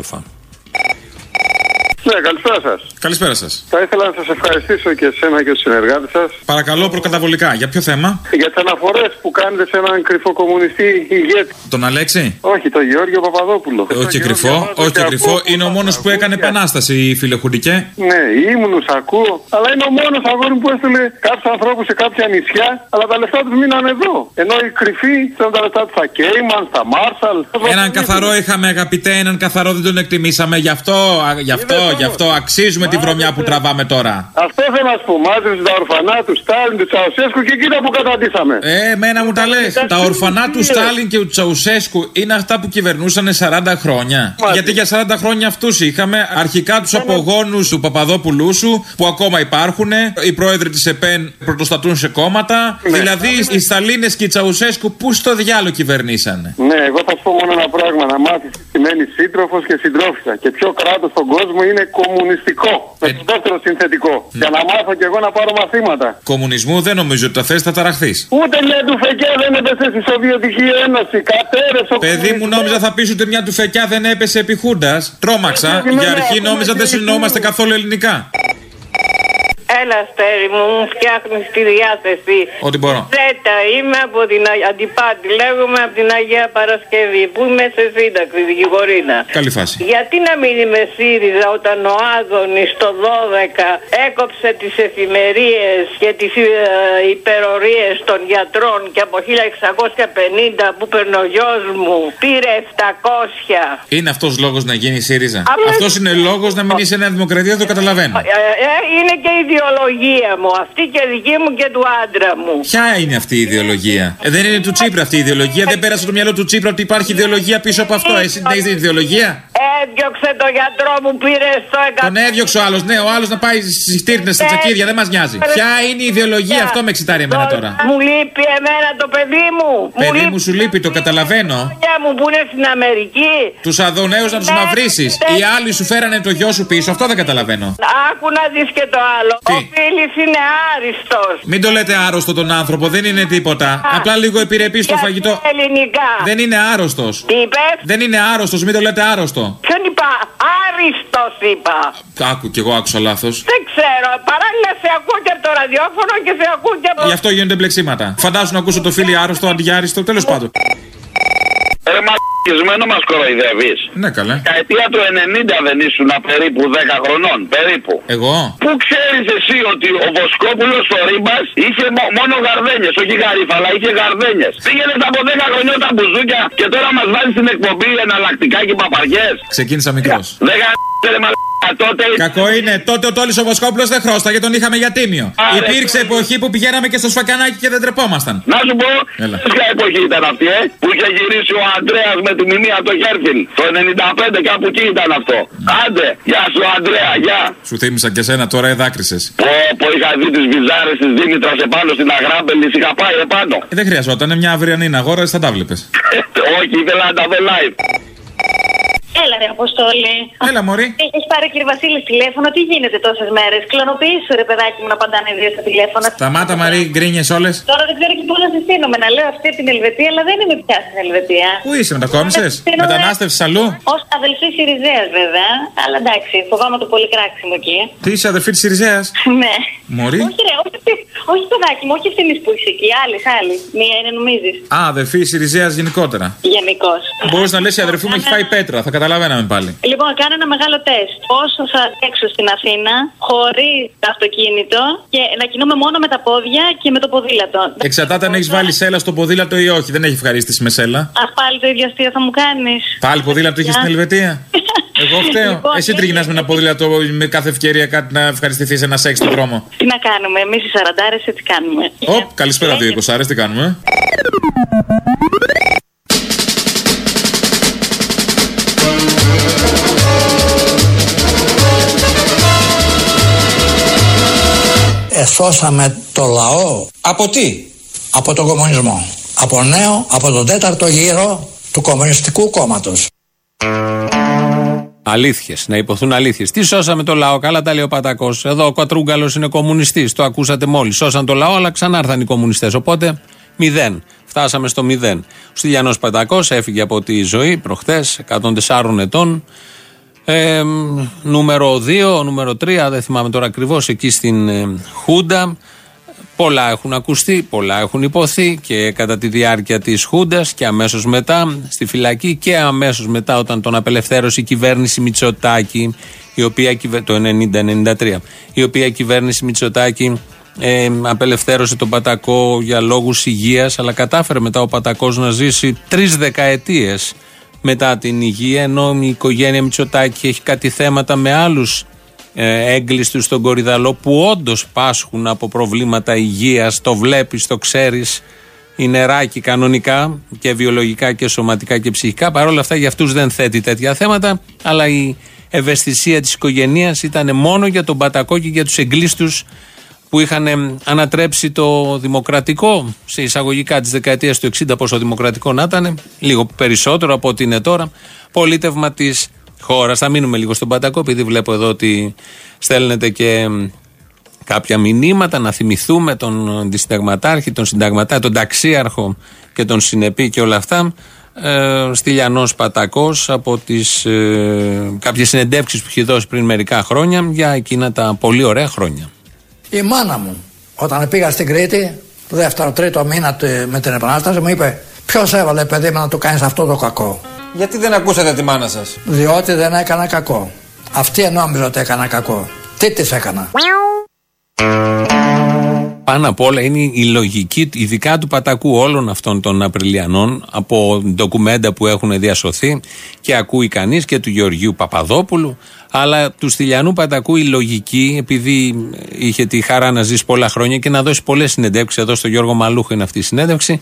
Ναι, καλησπέρα σας. Καλησπέρα σας. Θα ήθελα να σας ευχαριστήσω και εσένα και τους συνεργάτες σας. Παρακαλώ, προκαταβολικά. Για ποιο θέμα? Για τις αναφορές που κάνετε σε έναν κρυφό κομμουνιστή ηγέτη. Τον Αλέξη? Όχι, τον Γεώργιο Παπαδόπουλο. Όχι κρυφό, όχι κρυφό. Είναι ο μόνος που έκανε επανάσταση, φίλε Χουντικέ. Ναι, ήμουνος, ακούω. Αλλά είναι ο μόνος αγόρι που έστειλε κάποιους ανθρώπους σε κάποια νησιά, αλλά τα λεφτά τους μείναν εδώ. Ενώ οι κρυφοί στέλνουν τα λεφτά τους στα Κέιμαν, στα Μάρσαλ. Έναν καθαρό είχαμε, αγαπητέ, έναν καθαρό δεν τον εκτιμήσαμε. Γι' αυτό αξίζουμε τη βρωμιά που τραβάμε τώρα. Αυτό θέλω να σου πω. Μάζεψε τα ορφανά του Στάλιν, του Τσαουσέσκου και κοίτα που καταντήσαμε. Εμένα μου τα λες. Τα ορφανά του Στάλιν και του Τσαουσέσκου είναι αυτά που κυβερνούσαν 40 χρόνια. Γιατί για 40 χρόνια αυτούς είχαμε. Αρχικά τους απογόνους του Παπαδόπουλου σου που ακόμα υπάρχουν. Οι πρόεδροι της ΕΠΕΝ πρωτοστατούν σε κόμματα. Δηλαδή οι Σταλίνες και οι Τσαουσέσκου που στο διάλογο κυβερνήσανε. Ναι, εγώ θα σου πω μόνο ένα πράγμα. Να μάθεις τι σημαίνει σύντροφος και συντρόφισσα. Και ποιο κράτος στον κόσμο είναι κομμουνιστικό. Με το δεύτερο συνθετικό. Για να μάθω κι εγώ να πάρω μαθήματα. Κομμουνισμού δεν νομίζω ότι θα θες, θα ταραχθείς. Ούτε μια τουφεκιά δεν έπεσε στη Σοβιετική Ένωση. Κατέρεσε ο παιδί μου, νόμιζα θα πεις ότι μια τουφεκιά δεν έπεσε επί Χούντας. Τρόμαξα. Για αρχή νόμιζα δεν συνεννοούμαστε καθόλου ελληνικά. Έλα, Στέρι μου, μου φτιάχνεις τη διάθεση. Ό,τι μπορώ. Ζέτα, είμαι από την Αντιπάτη, λέγομαι από την Αγία Παρασκευή, που είμαι σε σύνταξη, δικηγορίνα. Καλή φάση. Γιατί να μην είμαι ΣΥΡΙΖΑ όταν ο Άδωνης το 12 έκοψε τις εφημερίες και τις υπερορίες των γιατρών και από 1650 που παίρνει ο γιος μου πήρε 700. Είναι αυτός λόγος να γίνει ΣΥΡΙΖΑ? Αυτός είναι λόγος να μην είσαι Νέα Δημοκρατία, το καταλαβαίνω. Είναι και η ιδεολογία μου, αυτή και δική μου και του άντρα μου. Ποια είναι αυτή η ιδεολογία? Δεν είναι του Τσίπρα αυτή η ιδεολογία? Δεν πέρασε το μυαλό του Τσίπρα ότι υπάρχει ιδεολογία πίσω από αυτό? Εσύ δεν έχεις ιδεολογία? Έδιωξε το γιατρό που πήρε στο 100. Τον έδιωξε ο άλλος, ναι, ο άλλος να πάει στις τύρνες, στα τσακίδια, δεν μας νοιάζει. Ποια είναι η ιδεολογία? Αυτό με εξητάρει εμένα τώρα. Μου λείπει εμένα το παιδί μου. Παιδί μου σου λείπει, το καταλαβαίνω. Μου που είναι στην Αμερική. Τους Αδωναίους να τους μαυρίσεις. Οι άλλοι σου φέρανε το γιο σου πίσω, αυτό δεν καταλαβαίνω. Άκου να δεις και το άλλο. Ο Φίλης είναι άριστος. Μην το λέτε άρρωστο τον άνθρωπο, δεν είναι τίποτα. Απλά λίγο επιρρεπεί στο φαγητό. Ελληνικά. Δεν είναι άρρωστος. Τι είπες? Δεν είναι άρρωστος, μην το λέτε άρρωστο. Ποιον είπα? Άριστος είπα. Άκου κι εγώ άκουσα λάθος. Δεν ξέρω. Παράλληλα σε ακούω και από το ραδιόφωνο και σε ακούω και από. Γι' αυτό γίνονται μπλεξίματα. Φαντάσου να ακούσω το φίλι άρρωστο αντί για άριστο, τέλος πάντων. Ρε μαλακισμένο μας κοροϊδεύεις. Ναι, καλά. Στα αιτία του 90 δεν ήσουν περίπου 10 χρονών, περίπου. Εγώ. Πού ξέρεις εσύ ότι ο Βοσκόπουλος στο Ρίμπας είχε μόνο γαρδένιες, όχι γαρίφα, αλλά είχε γαρδένιες. Πήγαινες από 10 χρονιών τα μπουζούκια και τώρα μας βάζεις στην εκπομπή εναλλακτικά και παπαριές. Ξεκίνησα μικρός. Δεν ρε μαλακισμένο. Τότε... Κακό είναι. Τότε ο Τόλης ο Βοσκόπουλος δεν χρώσταγε, τον είχαμε για τίμιο. Υπήρξε εποχή που πηγαίναμε και στο σφακανάκι και δεν τρεπόμασταν. Να σου πω, ποια εποχή ήταν αυτή, που είχε γυρίσει ο Αντρέας με τη μηνύα το Χέρφιλ. Το 95 κάπου εκεί ήταν αυτό. Άντε, γεια σου Αντρέα, γεια. Σου θύμισα και σένα, τώρα εδάκρισες. Πω, είχα δει τις βυζάρες της Δήμητρας επάνω στην Αγράμπελη, είχα πάει επάνω. Δεν χρειαζόταν, μια αυριανή αγόρα, θα τα βλέπεις. Όχι, ήθελα να τα δω live. Έλα ρε Αποστόλη. Έλα μωρή. Έχεις πάρει κύριε Βασίλη τηλέφωνο, τι γίνεται τόσες μέρες? Κλωνοποιήσου ρε παιδάκι μου να παντάνε δύο στα τηλέφωνα. Σταμάτα Μαρή, γκρίνιες όλες. Τώρα δεν ξέρω και πού να συστήνομαι, να λέω αυτή την Ελβετία, αλλά δεν είμαι πια στην Ελβετία. Πού είσαι, μετακόμισες? Μετανάστευσες αλλού? Ως αδελφή Σιριζέας βέβαια, αλλά εντάξει, φοβάμαι το πολύ κράξιμο εκεί. Τι είσαι, αδελφή της Σιριζέας? Ναι. Μωρή. Όχι ρε, όχι παιδάκι μου, όχι ευθύνης που είσαι εκεί, άλλη. Μία είναι νομίζεις. Α, αδελφή Σιριζέας γενικότερα. Γενικώς. Μπορείς να λες η αδερφή μου έχει φάει πέτρα, θα καταλαβαίναμε πάλι. Λοιπόν, κάνω ένα μεγάλο τεστ. Όσο θα έξω στην Αθήνα, χωρίς αυτοκίνητο και να κινούμε μόνο με τα πόδια και με το ποδήλατο. Εξαρτάται αν έχεις βάλει σέλα στο ποδήλατο ή όχι. Δεν έχει ευχαρίστηση με σέλα. Αχ, πάλι το ίδιο αστείο θα μου κάνεις. Πάλι ποδήλατο είχε στην Ελβετία. Εγώ φταίω. Λοιπόν, εσύ τριγυρνάς με ένα ποδήλατο με κάθε ευκαιρία κάτι να ευχαριστηθείς ένα σεξ στον δρόμο. Τι να κάνουμε, εμείς οι σαραντάρες έτσι κάνουμε. Καλησπέρα 2 τι κάνουμε. Εσώσαμε το λαό. Από τι? Από τον κομμουνισμό. Από νέο, από τον 4ο γύρο του Κομμουνιστικού Κόμματος. Αλήθειες, να υποθούν αλήθειες. Τι σώσαμε το λαό, καλά τα λέει ο Πατακός. Εδώ ο Κατρούγκαλος είναι κομμουνιστής, το ακούσατε μόλις. Σώσαν το λαό, αλλά ξανάρθαν οι κομμουνιστές. Οπότε 0. Φτάσαμε στο 0. Ο Στυλιανός Πατακός έφυγε από τη ζωή προχτές, 104 ετών. Νούμερο 2, νούμερο 3, δεν θυμάμαι τώρα ακριβώς, εκεί στην Χούντα. Πολλά έχουν ακουστεί, πολλά έχουν υποθεί και κατά τη διάρκεια της Χούντας και αμέσως μετά στη φυλακή και αμέσως μετά όταν τον απελευθέρωσε η κυβέρνηση Μητσοτάκη, η οποία, το 90-93, η οποία κυβέρνηση Μητσοτάκη απελευθέρωσε τον Πατακό για λόγους υγείας, αλλά κατάφερε μετά ο Πατακός να ζήσει 3 δεκαετίες μετά την υγεία, ενώ η οικογένεια Μητσοτάκη έχει κάτι θέματα με άλλους έγκλειστους στον Κορυδαλό που όντως πάσχουν από προβλήματα υγείας, το βλέπεις, το ξέρεις, είναι νεράκι κανονικά και βιολογικά και σωματικά και ψυχικά. Παρ' όλα αυτά για αυτούς δεν θέτει τέτοια θέματα, αλλά η ευαισθησία της οικογένειας ήταν μόνο για τον Πατακό και για τους εγκλείστους που είχαν ανατρέψει το δημοκρατικό σε εισαγωγικά της δεκαετίας του 60, πόσο δημοκρατικό να ήταν, λίγο περισσότερο από ό,τι είναι τώρα, πολίτευμα της χώρας. Θα μείνουμε λίγο στον Πατακό, επειδή βλέπω εδώ ότι στέλνετε και κάποια μηνύματα, να θυμηθούμε τον αντισυνταγματάρχη, τον συνταγματάρχη, τον ταξίαρχο και τον συνεπή και όλα αυτά. Στυλιανός Πατακός από τις κάποιες συνεντεύξεις που είχε δώσει πριν μερικά χρόνια για εκείνα τα πολύ ωραία χρόνια. Η μάνα μου, όταν πήγα στην Κρήτη, το δεύτερο, τρίτο μήνα με την Επανάσταση, μου είπε: ποιος έβαλε, παιδί μου, να του κάνεις αυτό το κακό? Γιατί δεν ακούσατε τη μάνα σας? Διότι δεν έκανα κακό. Αυτή νόμιζε ότι έκανα κακό. Τι της έκανα? Πάνω απ' όλα είναι η λογική, ειδικά του Πατακού, όλων αυτών των Απριλιανών, από ντοκουμέντα που έχουν διασωθεί και ακούει κανείς, και του Γεωργίου Παπαδόπουλου, αλλά του Στυλιανού Πατακού η λογική, επειδή είχε τη χαρά να ζήσει πολλά χρόνια και να δώσει πολλές συνεντεύξεις, εδώ στο Γιώργο Μαλούχο είναι αυτή η συνέντευξη,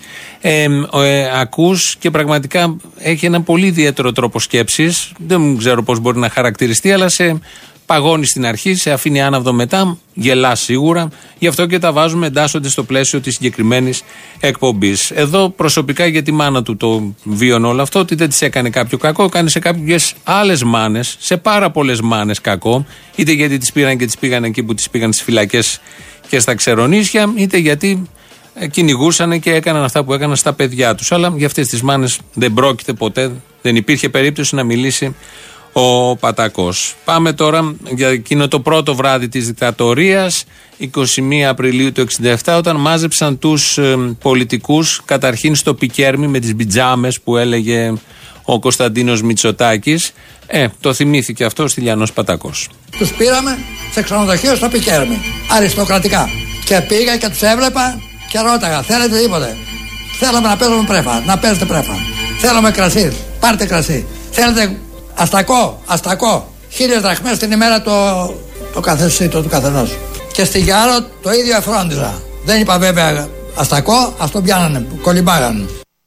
ακούς και πραγματικά έχει ένα πολύ ιδιαίτερο τρόπο σκέψης, δεν ξέρω πώς μπορεί να χαρακτηριστεί, αλλά σε παγώνει στην αρχή, σε αφήνει άναυδο μετά, γελά σίγουρα. Γι' αυτό και τα βάζουμε, εντάσσονται στο πλαίσιο της συγκεκριμένης εκπομπής. Εδώ προσωπικά για τη μάνα του το βίωνε όλο αυτό, ότι δεν της έκανε κάποιο κακό, έκανε σε κάποιες άλλες μάνες, σε πάρα πολλές μάνες κακό, είτε γιατί τις πήραν και τις πήγαν εκεί που τις πήγαν στις φυλακές και στα ξερονίσια, είτε γιατί κυνηγούσαν και έκαναν αυτά που έκαναν στα παιδιά τους. Αλλά για αυτές τις μάνες δεν πρόκειται ποτέ, δεν υπήρχε περίπτωση να μιλήσει ο Πατακός. Πάμε τώρα για εκείνο το πρώτο βράδυ της δικτατορίας, 21 Απριλίου του 1967, όταν μάζεψαν τους πολιτικούς καταρχήν στο Πικέρμι με τις πιτζάμες που έλεγε ο Κωνσταντίνος Μητσοτάκης. Το θυμήθηκε αυτό ο Στυλιανός Πατακός. Τους πήραμε σε ξενοδοχείο στο Πικέρμι, αριστοκρατικά. Και πήγα και τους έβλεπα και ρώταγα: θέλετε τίποτε? Θέλαμε να παίζουμε πρέφα, να παίζετε πρέφα. Θέλαμε κρασί, πάρτε κρασί. Θέλετε αστακό, 1.000 δραχμές την ημέρα το καθεστήτο του καθενός. Και στη Γιάρο το ίδιο εφρόντιζα. Δεν είπα βέβαια αστακό, ας το πιάνανε, κολυμπάγανε.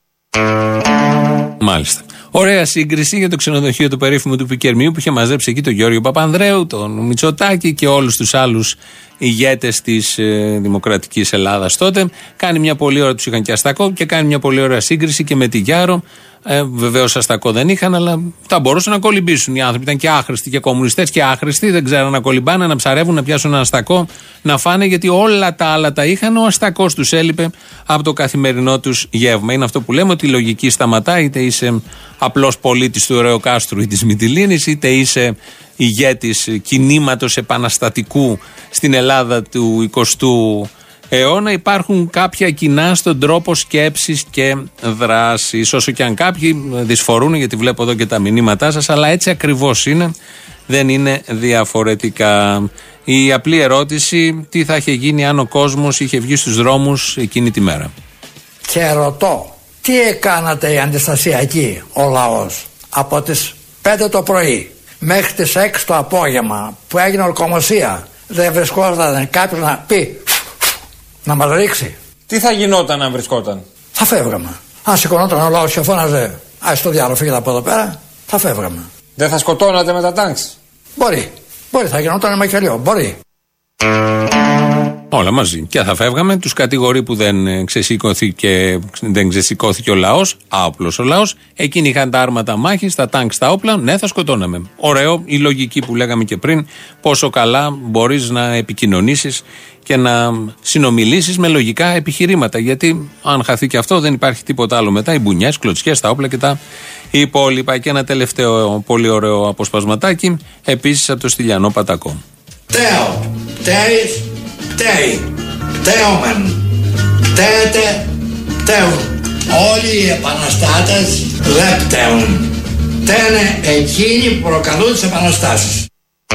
Μάλιστα. Ωραία σύγκριση για το ξενοδοχείο του περίφημου του Πικερμίου που είχε μαζέψει εκεί τον Γιώργο Παπανδρέου, τον Μητσοτάκη και όλους τους άλλους ηγέτες της Δημοκρατικής Ελλάδας τότε. Κάνει μια πολύ ωραία, τους είχαν και αστακό, και κάνει μια πολύ ωραία σύγκριση και με τη Γιάρο. Βεβαίως αστακό δεν είχαν, αλλά θα μπορούσαν να κολυμπήσουν οι άνθρωποι. Ήταν και άχρηστοι και κομμουνιστές και άχρηστοι, δεν ξέραν να κολυμπάνε, να ψαρεύουν, να πιάσουν ένα αστακό, να φάνε, γιατί όλα τα άλλα τα είχαν. Ο αστακός τους έλειπε από το καθημερινό τους γεύμα. Είναι αυτό που λέμε, ότι η λογική σταματάει, είτε είσαι απλός πολίτης του Ρεοκάστρου ή της Μυτιλήνης, είτε είσαι ηγέτης κινήματος επαναστατικού στην Ελλάδα του 20ου αιώνα. Υπάρχουν κάποια κοινά στον τρόπο σκέψης και δράσης, όσο και αν κάποιοι δυσφορούν, γιατί βλέπω εδώ και τα μηνύματά σας, αλλά έτσι ακριβώς είναι, δεν είναι διαφορετικά. Η απλή ερώτηση: τι θα είχε γίνει αν ο κόσμος είχε βγει στους δρόμους εκείνη τη μέρα? Και ρωτώ, τι έκανατε η αντιστασιακή, ο λαός, από τις 5 το πρωί μέχρι τις 6 το απόγευμα που έγινε ορκομοσία? Δεν βρισκόταν κάποιος να πει, να μας ρίξει? Τι θα γινόταν αν βρισκόταν? Θα φεύγαμε. Αν σηκωνόταν ο λαός και φώναζε «Άσε το διάλογο, φύγετε από εδώ πέρα», θα φεύγαμε. Δεν θα σκοτώνατε με τα τάγκς? Μπορεί, θα γινόταν μακελιό, μπορεί. Όλα μαζί. Και θα φεύγαμε. Τους κατηγορεί που δεν ξεσηκώθηκε ο λαός, άοπλος ο λαός. Εκείνοι είχαν τα άρματα μάχης, τα τάγκ, τα όπλα. Ναι, θα σκοτώναμε. Ωραίο, η λογική που λέγαμε και πριν, πόσο καλά μπορείς να επικοινωνήσεις και να συνομιλήσεις με λογικά επιχειρήματα. Γιατί αν χαθεί και αυτό, δεν υπάρχει τίποτα άλλο μετά. Οι μπουνιές, κλωτσιές, τα όπλα και τα υπόλοιπα. Και ένα τελευταίο πολύ ωραίο αποσπασματάκι, επίσης από το Στυλιανό Πατακό. Τέο, τέις, τέι, τέομεν, τέτε, τέουν. Όλοι οι επαναστάτες δεν πταίουν. Φταίνε εκείνοι που προκαλούν τις επαναστάσεις.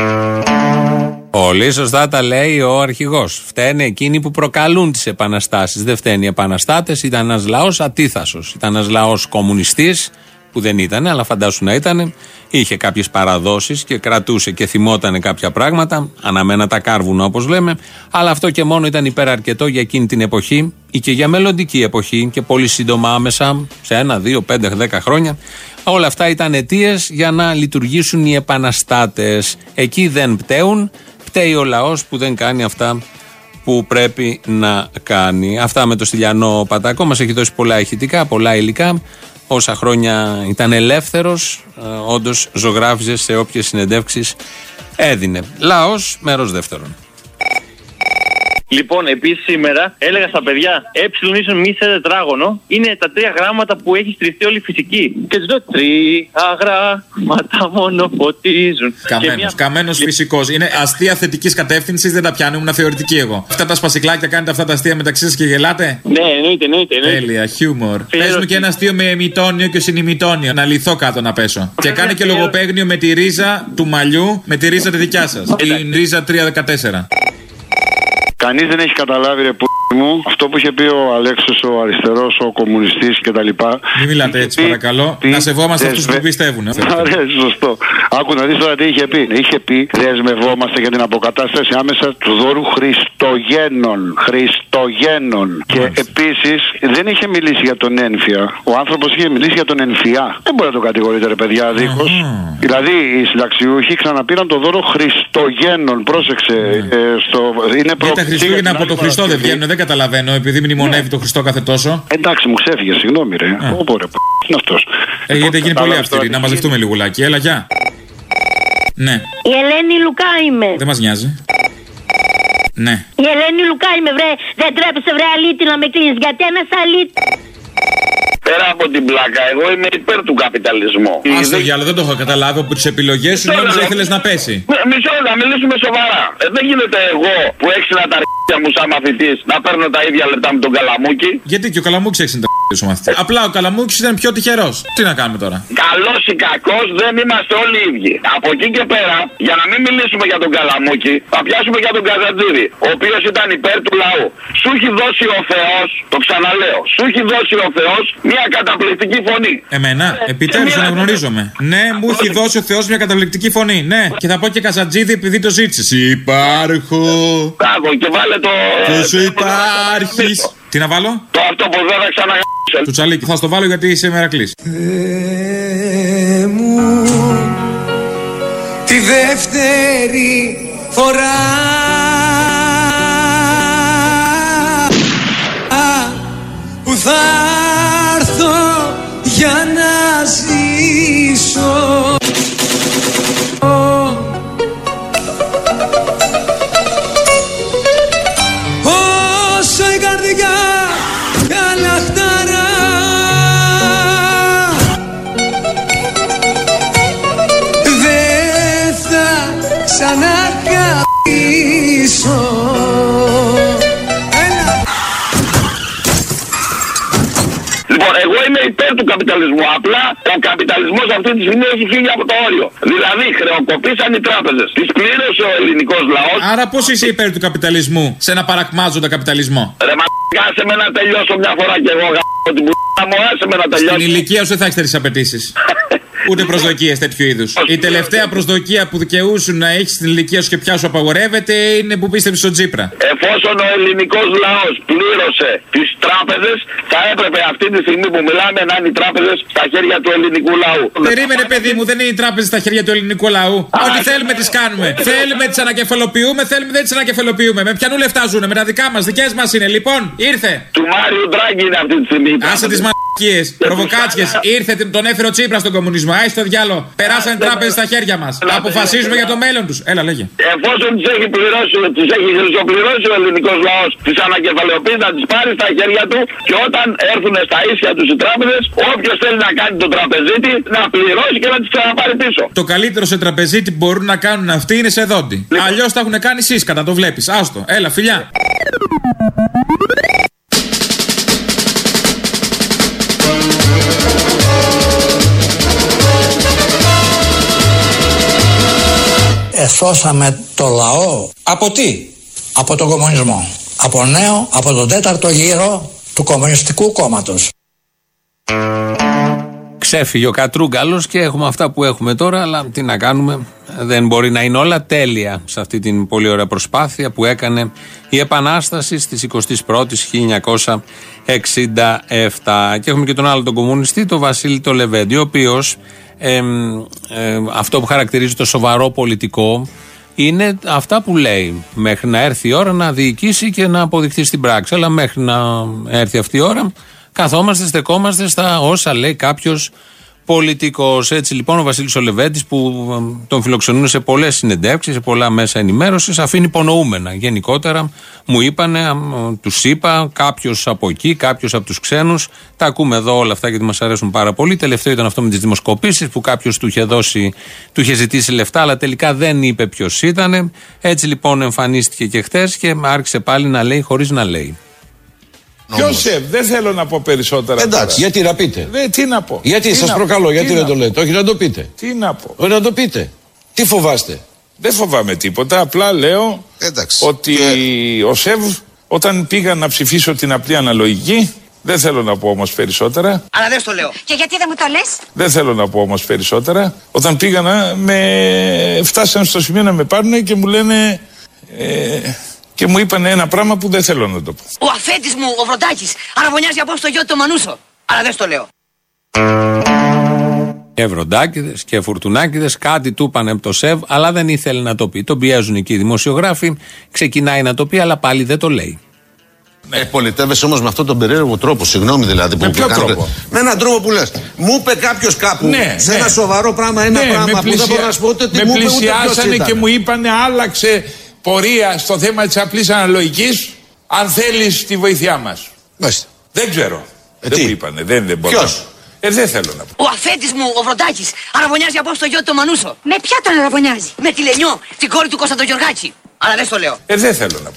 Πολύ σωστά τα λέει ο αρχηγός. Φταίνε εκείνοι που προκαλούν τις επαναστάσεις. Δεν φταίνουν οι επαναστάτες. Ήταν ένας λαός ατίθασος. Ήταν ένας λαός κομμουνιστής, που δεν ήταν, αλλά φαντάσου να ήταν. Είχε κάποιες παραδόσεις και κρατούσε και θυμότανε κάποια πράγματα. Αναμένα τα κάρβουνα, όπως λέμε. Αλλά αυτό και μόνο ήταν υπεραρκετό για εκείνη την εποχή ή και για μελλοντική εποχή και πολύ σύντομα άμεσα, σε 1, 2, 5, 10 χρόνια. Όλα αυτά ήταν αιτίες για να λειτουργήσουν οι επαναστάτες. Εκεί δεν πταίουν. Πταίει ο λαός που δεν κάνει αυτά που πρέπει να κάνει. Αυτά με το Στυλιανό Πατακό. Μας έχει δώσει πολλά ηχητικά, πολλά υλικά. Όσα χρόνια ήταν ελεύθερος, όντως ζωγράφιζε σε όποιες συνεντεύξεις έδινε. Λαός, μέρος δεύτερον. Λοιπόν, επίσης σήμερα έλεγα στα παιδιά, έψιλον μη σε τετράγωνο είναι τα 3 γράμματα που έχει στριφτεί όλη η φυσική. Και τους λέω 3 γράμματα μόνο φωτίζουν. Καμένος φυσικός. Είναι αστεία θετικής κατεύθυνσης, δεν τα πιάνω, ήμουν θεωρητική εγώ. Αυτά τα σπασικλάκια κάνετε αυτά τα αστεία μεταξύ σας και γελάτε. Ναι, εννοείται. Τέλεια, χιούμορ. Πες μου και ένα αστείο με ημιτόνιο και συνημιτόνιο. Να λυθώ κάτω να πέσω. Και κάνει και λογοπαίγνιο με τη ρίζα του μαλλιού, με τη ρίζα τη δικιά σας. Την ρίζα 314. Κανείς δεν έχει καταλάβει, ρε μου, αυτό που είχε πει ο Αλέξος, ο αριστερός, ο κομμουνιστής κτλ. Μην μιλάτε έτσι, παρακαλώ. Να σεβόμαστε αυτούς που πιστεύουν. Αρέσει, σωστό. Άκου να δεις τώρα τι είχε πει. Είχε πει δεσμευόμαστε για την αποκατάσταση άμεσα του δώρου Χριστογέννων. Και επίσης δεν είχε μιλήσει για τον ένφια. Ο άνθρωπος είχε μιλήσει για τον ενφιά. Δεν μπορεί να το κατηγορείτε, ρε παιδιά, δίχως. Δηλαδή οι συνταξιούχοι ξαναπήραν το δώρο Χριστογένων. Πρόσεξε. Είναι τα Χριστούγεννα από το Χριστό δεν βγαίνουν, δεν καταλαβαίνω, επειδή μνημονεύει το Χριστό κάθε τόσο. Εντάξει, μου ξέφυγε, συγγνώμη, ρε. Οπότε, είναι αυτός. Γιατί γίνει πολύ αυστηρή, να μαζευτούμε λιγουλάκι. Έλα, γεια. Ναι. Η Ελένη Λουκά είμαι. Δεν μας νοιάζει. Ναι. Η Ελένη Λουκά είμαι, βρε. Δεν τρέπεσαι, βρε, αλήτη να με κλείνεις. Γιατί ένας αλήτη. Πέρα από την πλάκα, εγώ είμαι υπέρ του καπιταλισμού. Άστο διάλογο, δεν το έχω καταλάβει. Από τις επιλογές σου νόμιζα ήθελες να πέσει. Μισό, να μιλήσουμε σοβαρά. Δεν γίνεται εγώ που έξινα τα αρχίδια μου σαν μαθητής να παίρνω τα ίδια λεπτά με τον Καλαμούκη. Γιατί και ο Καλαμούκης έξινε τα αρχίδια σου μαθητής. Απλά ο Καλαμούκης ήταν πιο τυχερός. Τι να κάνουμε τώρα. Καλός ή κακός δεν είμαστε όλοι ίδιοι. Από εκεί και πέρα, για να μην μιλήσουμε για τον Καλαμούκη, θα πιάσουμε για τον Καζατζίδη, ο οποίος ήταν υπέρ του λαού. Σου έχει δώσει ο Θεός, το ξαναλέω, σου έχει δώσει ο Θεός μια καταπληκτική φωνή. Εμένα, επιτέλους αναγνωρίζομαι. Ναι, μου έχει δώσει ο Θεός μια καταπληκτική φωνή. Ναι, και θα πω και Καζατζίδη επειδή το ζήτησες. Υπάρχω. Μπράβο, και βάλε το. Και σου υπάρχεις. Τι να βάλω? Το αυτό που δεν θα ξαναγράψω. Του Τσαλίκη, θα στο βάλω γιατί είσαι μερακλής. Μου τη δεύτερη φορά που θα έρθω για να ζήσω. Όσο η καρδιά καλαχταρά δεν θα ξανακαπήσω. Λοιπόν, εγώ είμαι υπέρ του καπιταλισμού. Απλά ο καπιταλισμός αυτή τη στιγμή έχει φύγει από το όριο. Δηλαδή, χρεοκοπήσαν οι τράπεζες. Τις πλήρωσε ο ελληνικός λαός. Άρα, πώς είσαι υπέρ του καπιταλισμού σε ένα παρακμάζοντα καπιταλισμό? Ρε μα άσε με να τελειώσω μια φορά κι εγώ γαμώ την π***α μου, άσε με να τελειώσω. Στην ηλικία σου δεν θα έχεις τέτοιες απαιτήσεις. Ούτε προσδοκίες τέτοιου είδους. Η τελευταία προσδοκία που δικαιούσουν να έχεις στην ηλικία σου και πια σου απαγορεύεται είναι που πίστεψες στον Τσίπρα. Εφόσον ο ελληνικός λαός πλήρωσε τις τράπεζες, θα έπρεπε αυτή τη στιγμή που μιλάμε να είναι οι τράπεζες στα χέρια του ελληνικού λαού. Περίμενε, παιδί μου, δεν είναι οι τράπεζες στα χέρια του ελληνικού λαού. Ό,τι θέλουμε τις κάνουμε. Θέλουμε τις ανακεφαλοποιούμε, θέλουμε δεν τις ανακεφαλοποιούμε. Με ποιανού λεφτά ζουνε, με τα δικά μας, δικές μας είναι. Λοιπόν, ήρθε. Του Μάριου Ντράγκη είναι αυτή τη στιγμή. Άσε τις μαλακίες, προβοκάτσιες. Ήρθε, τον έφερε ο Τσίπρα στον κομμουνισμό. Άισε το διάλο. Περάσαν οι τράπεζες στα χέρια μας. Αποφασίζουμε για το μέλλον τους. Έλα, λέγε. Εφόσον τις έχει πληρώσει, τις έχει χρυσοπληρώσει ο ελληνικός λαός, τις ανακεφαλαιοποιεί να τις πάρει στα χέρια του και όταν έρθουν στα ίσια τους οι τράπεζες, όποιος θέλει να κάνει τον τραπεζίτη να πληρώσει και να τις ξαναπάρει πίσω. Το καλύτερο σε τραπεζίτη που μπορούν να κάνουν αυτοί είναι σε δόντι. Αλλιώς τα έχουν κάνει σύσκατα, το βλέπεις. Άστο. Έλα, φιλιά. Εσώσαμε το λαό. Από τι? Από τον κομμουνισμό. Από τον τέταρτο γύρο του Κομμουνιστικού Κόμματος. Ξέφυγε ο Κατρούγκαλος και έχουμε αυτά που έχουμε τώρα, αλλά τι να κάνουμε, δεν μπορεί να είναι όλα τέλεια σε αυτή την πολύ ωραία προσπάθεια που έκανε η Επανάσταση στις 21ης 1967. Και έχουμε και τον άλλο τον κομμουνιστή, τον Βασίλη το Λεβέντη, ο οποίος αυτό που χαρακτηρίζει το σοβαρό πολιτικό είναι αυτά που λέει, μέχρι να έρθει η ώρα να διοικήσει και να αποδειχθεί στην πράξη. Αλλά μέχρι να έρθει αυτή η ώρα καθόμαστε, στεκόμαστε στα όσα λέει κάποιος πολιτικός. Έτσι λοιπόν ο Βασίλης ο Λεβέντης, που τον φιλοξενούν σε πολλές συνεντεύξεις, σε πολλά μέσα ενημέρωσης, αφήνει υπονοούμενα. Γενικότερα μου είπανε, τους είπα, κάποιος από εκεί, κάποιος από τους ξένους. Τα ακούμε εδώ όλα αυτά γιατί μας αρέσουν πάρα πολύ. Τελευταίο ήταν αυτό με τις δημοσκοπήσεις που κάποιος του είχε ζητήσει λεφτά, αλλά τελικά δεν είπε ποιος ήταν. Έτσι λοιπόν εμφανίστηκε και χτες και άρχισε πάλι να λέει χωρίς να λέει. Ποιο σεφ, δεν θέλω να πω περισσότερα. Εντάξει, γιατί να πείτε. Τι να πω. Γιατί σας προκαλώ, γιατί δεν το λέτε. Όχι να το πείτε. Τι να πω. Όχι να το πείτε. Τι φοβάστε. Δεν φοβάμαι τίποτα. Απλά λέω ότι ο ΣΕΒ, όταν πήγα να ψηφίσω την απλή αναλογική, δεν θέλω να πω όμως περισσότερα. Αλλά δεν στο λέω. Και γιατί δεν μου το λες. Δεν θέλω να πω όμως περισσότερα. Όταν πήγα φτάσαν στο σημείο να με πάρουν και μου λένε. Και μου είπαν ένα πράγμα που δεν θέλω να το πω. Ο αφέντης μου, ο Βροντάκης, αραβωνιάζει από στο γιο του Μανούσο. Αλλά δεν στο λέω. Και Βροντάκηδες και Φουρτουνάκηδες κάτι του είπαν από το ΣΕΒ, αλλά δεν ήθελε να το πει. Τον πιέζουν εκεί οι δημοσιογράφοι, ξεκινάει να το πει, αλλά πάλι δεν το λέει. Πολιτεύεσαι όμως με αυτόν τον περίεργο τρόπο, συγγνώμη δηλαδή. Με ποιο τρόπο? Με έναν τρόπο που λες. Μου είπε κάποιος κάπου σε ένα σοβαρό πράγμα, ένα πράγμα που δεν μπορώ να σου πω ούτε τι μου είπε. Με πλησιάσανε και μου είπανε άλλαξε πορεία στο θέμα της απλής αναλογικής, αν θέλεις τη βοήθειά μας. Μάλιστα. Δεν ξέρω. Δεν μου είπανε. Δεν μπορώ. Ποιος? Δεν θέλω να πω. Ο αφέντης μου, ο Βροντάκης, αραβωνιάζει από στο γιο του Μανούσο. Με ποια τον αραβωνιάζει? Με τη Λενιό, την κόρη του Κώστα τον Γιωργάκη. Αλλά δεν στο λέω. Δεν θέλω να πω.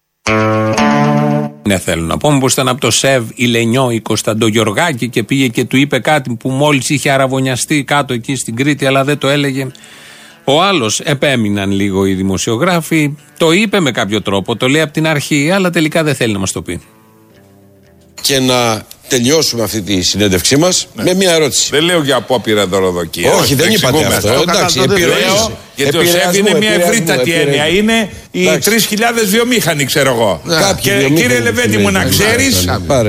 Ναι, θέλω να πω. Μήπως ήταν από το ΣΕΒ η Λενιό, η Κωνσταντογιοργάκη και πήγε και του είπε κάτι που μόλις είχε αραβωνιαστεί κάτω εκεί στην Κρήτη, αλλά δεν το έλεγε. Ο άλλος, επέμειναν λίγο οι δημοσιογράφοι, το είπε με κάποιο τρόπο, το λέει από την αρχή, αλλά τελικά δεν θέλει να μας το πει. Και να τελειώσουμε αυτή τη συνέντευξή μας με μια ερώτηση. Δεν λέω για απόπειρα δωροδοκία. Όχι, δεν είπατε αυτό. Εντάξει, επηρεάζει. Γιατί ο ΣΕΒ είναι μια ευρύτατη έννοια. Είναι οι 3.000 βιομήχανοι, ξέρω εγώ. Και κύριε Λεβέντη μου να ξέρεις,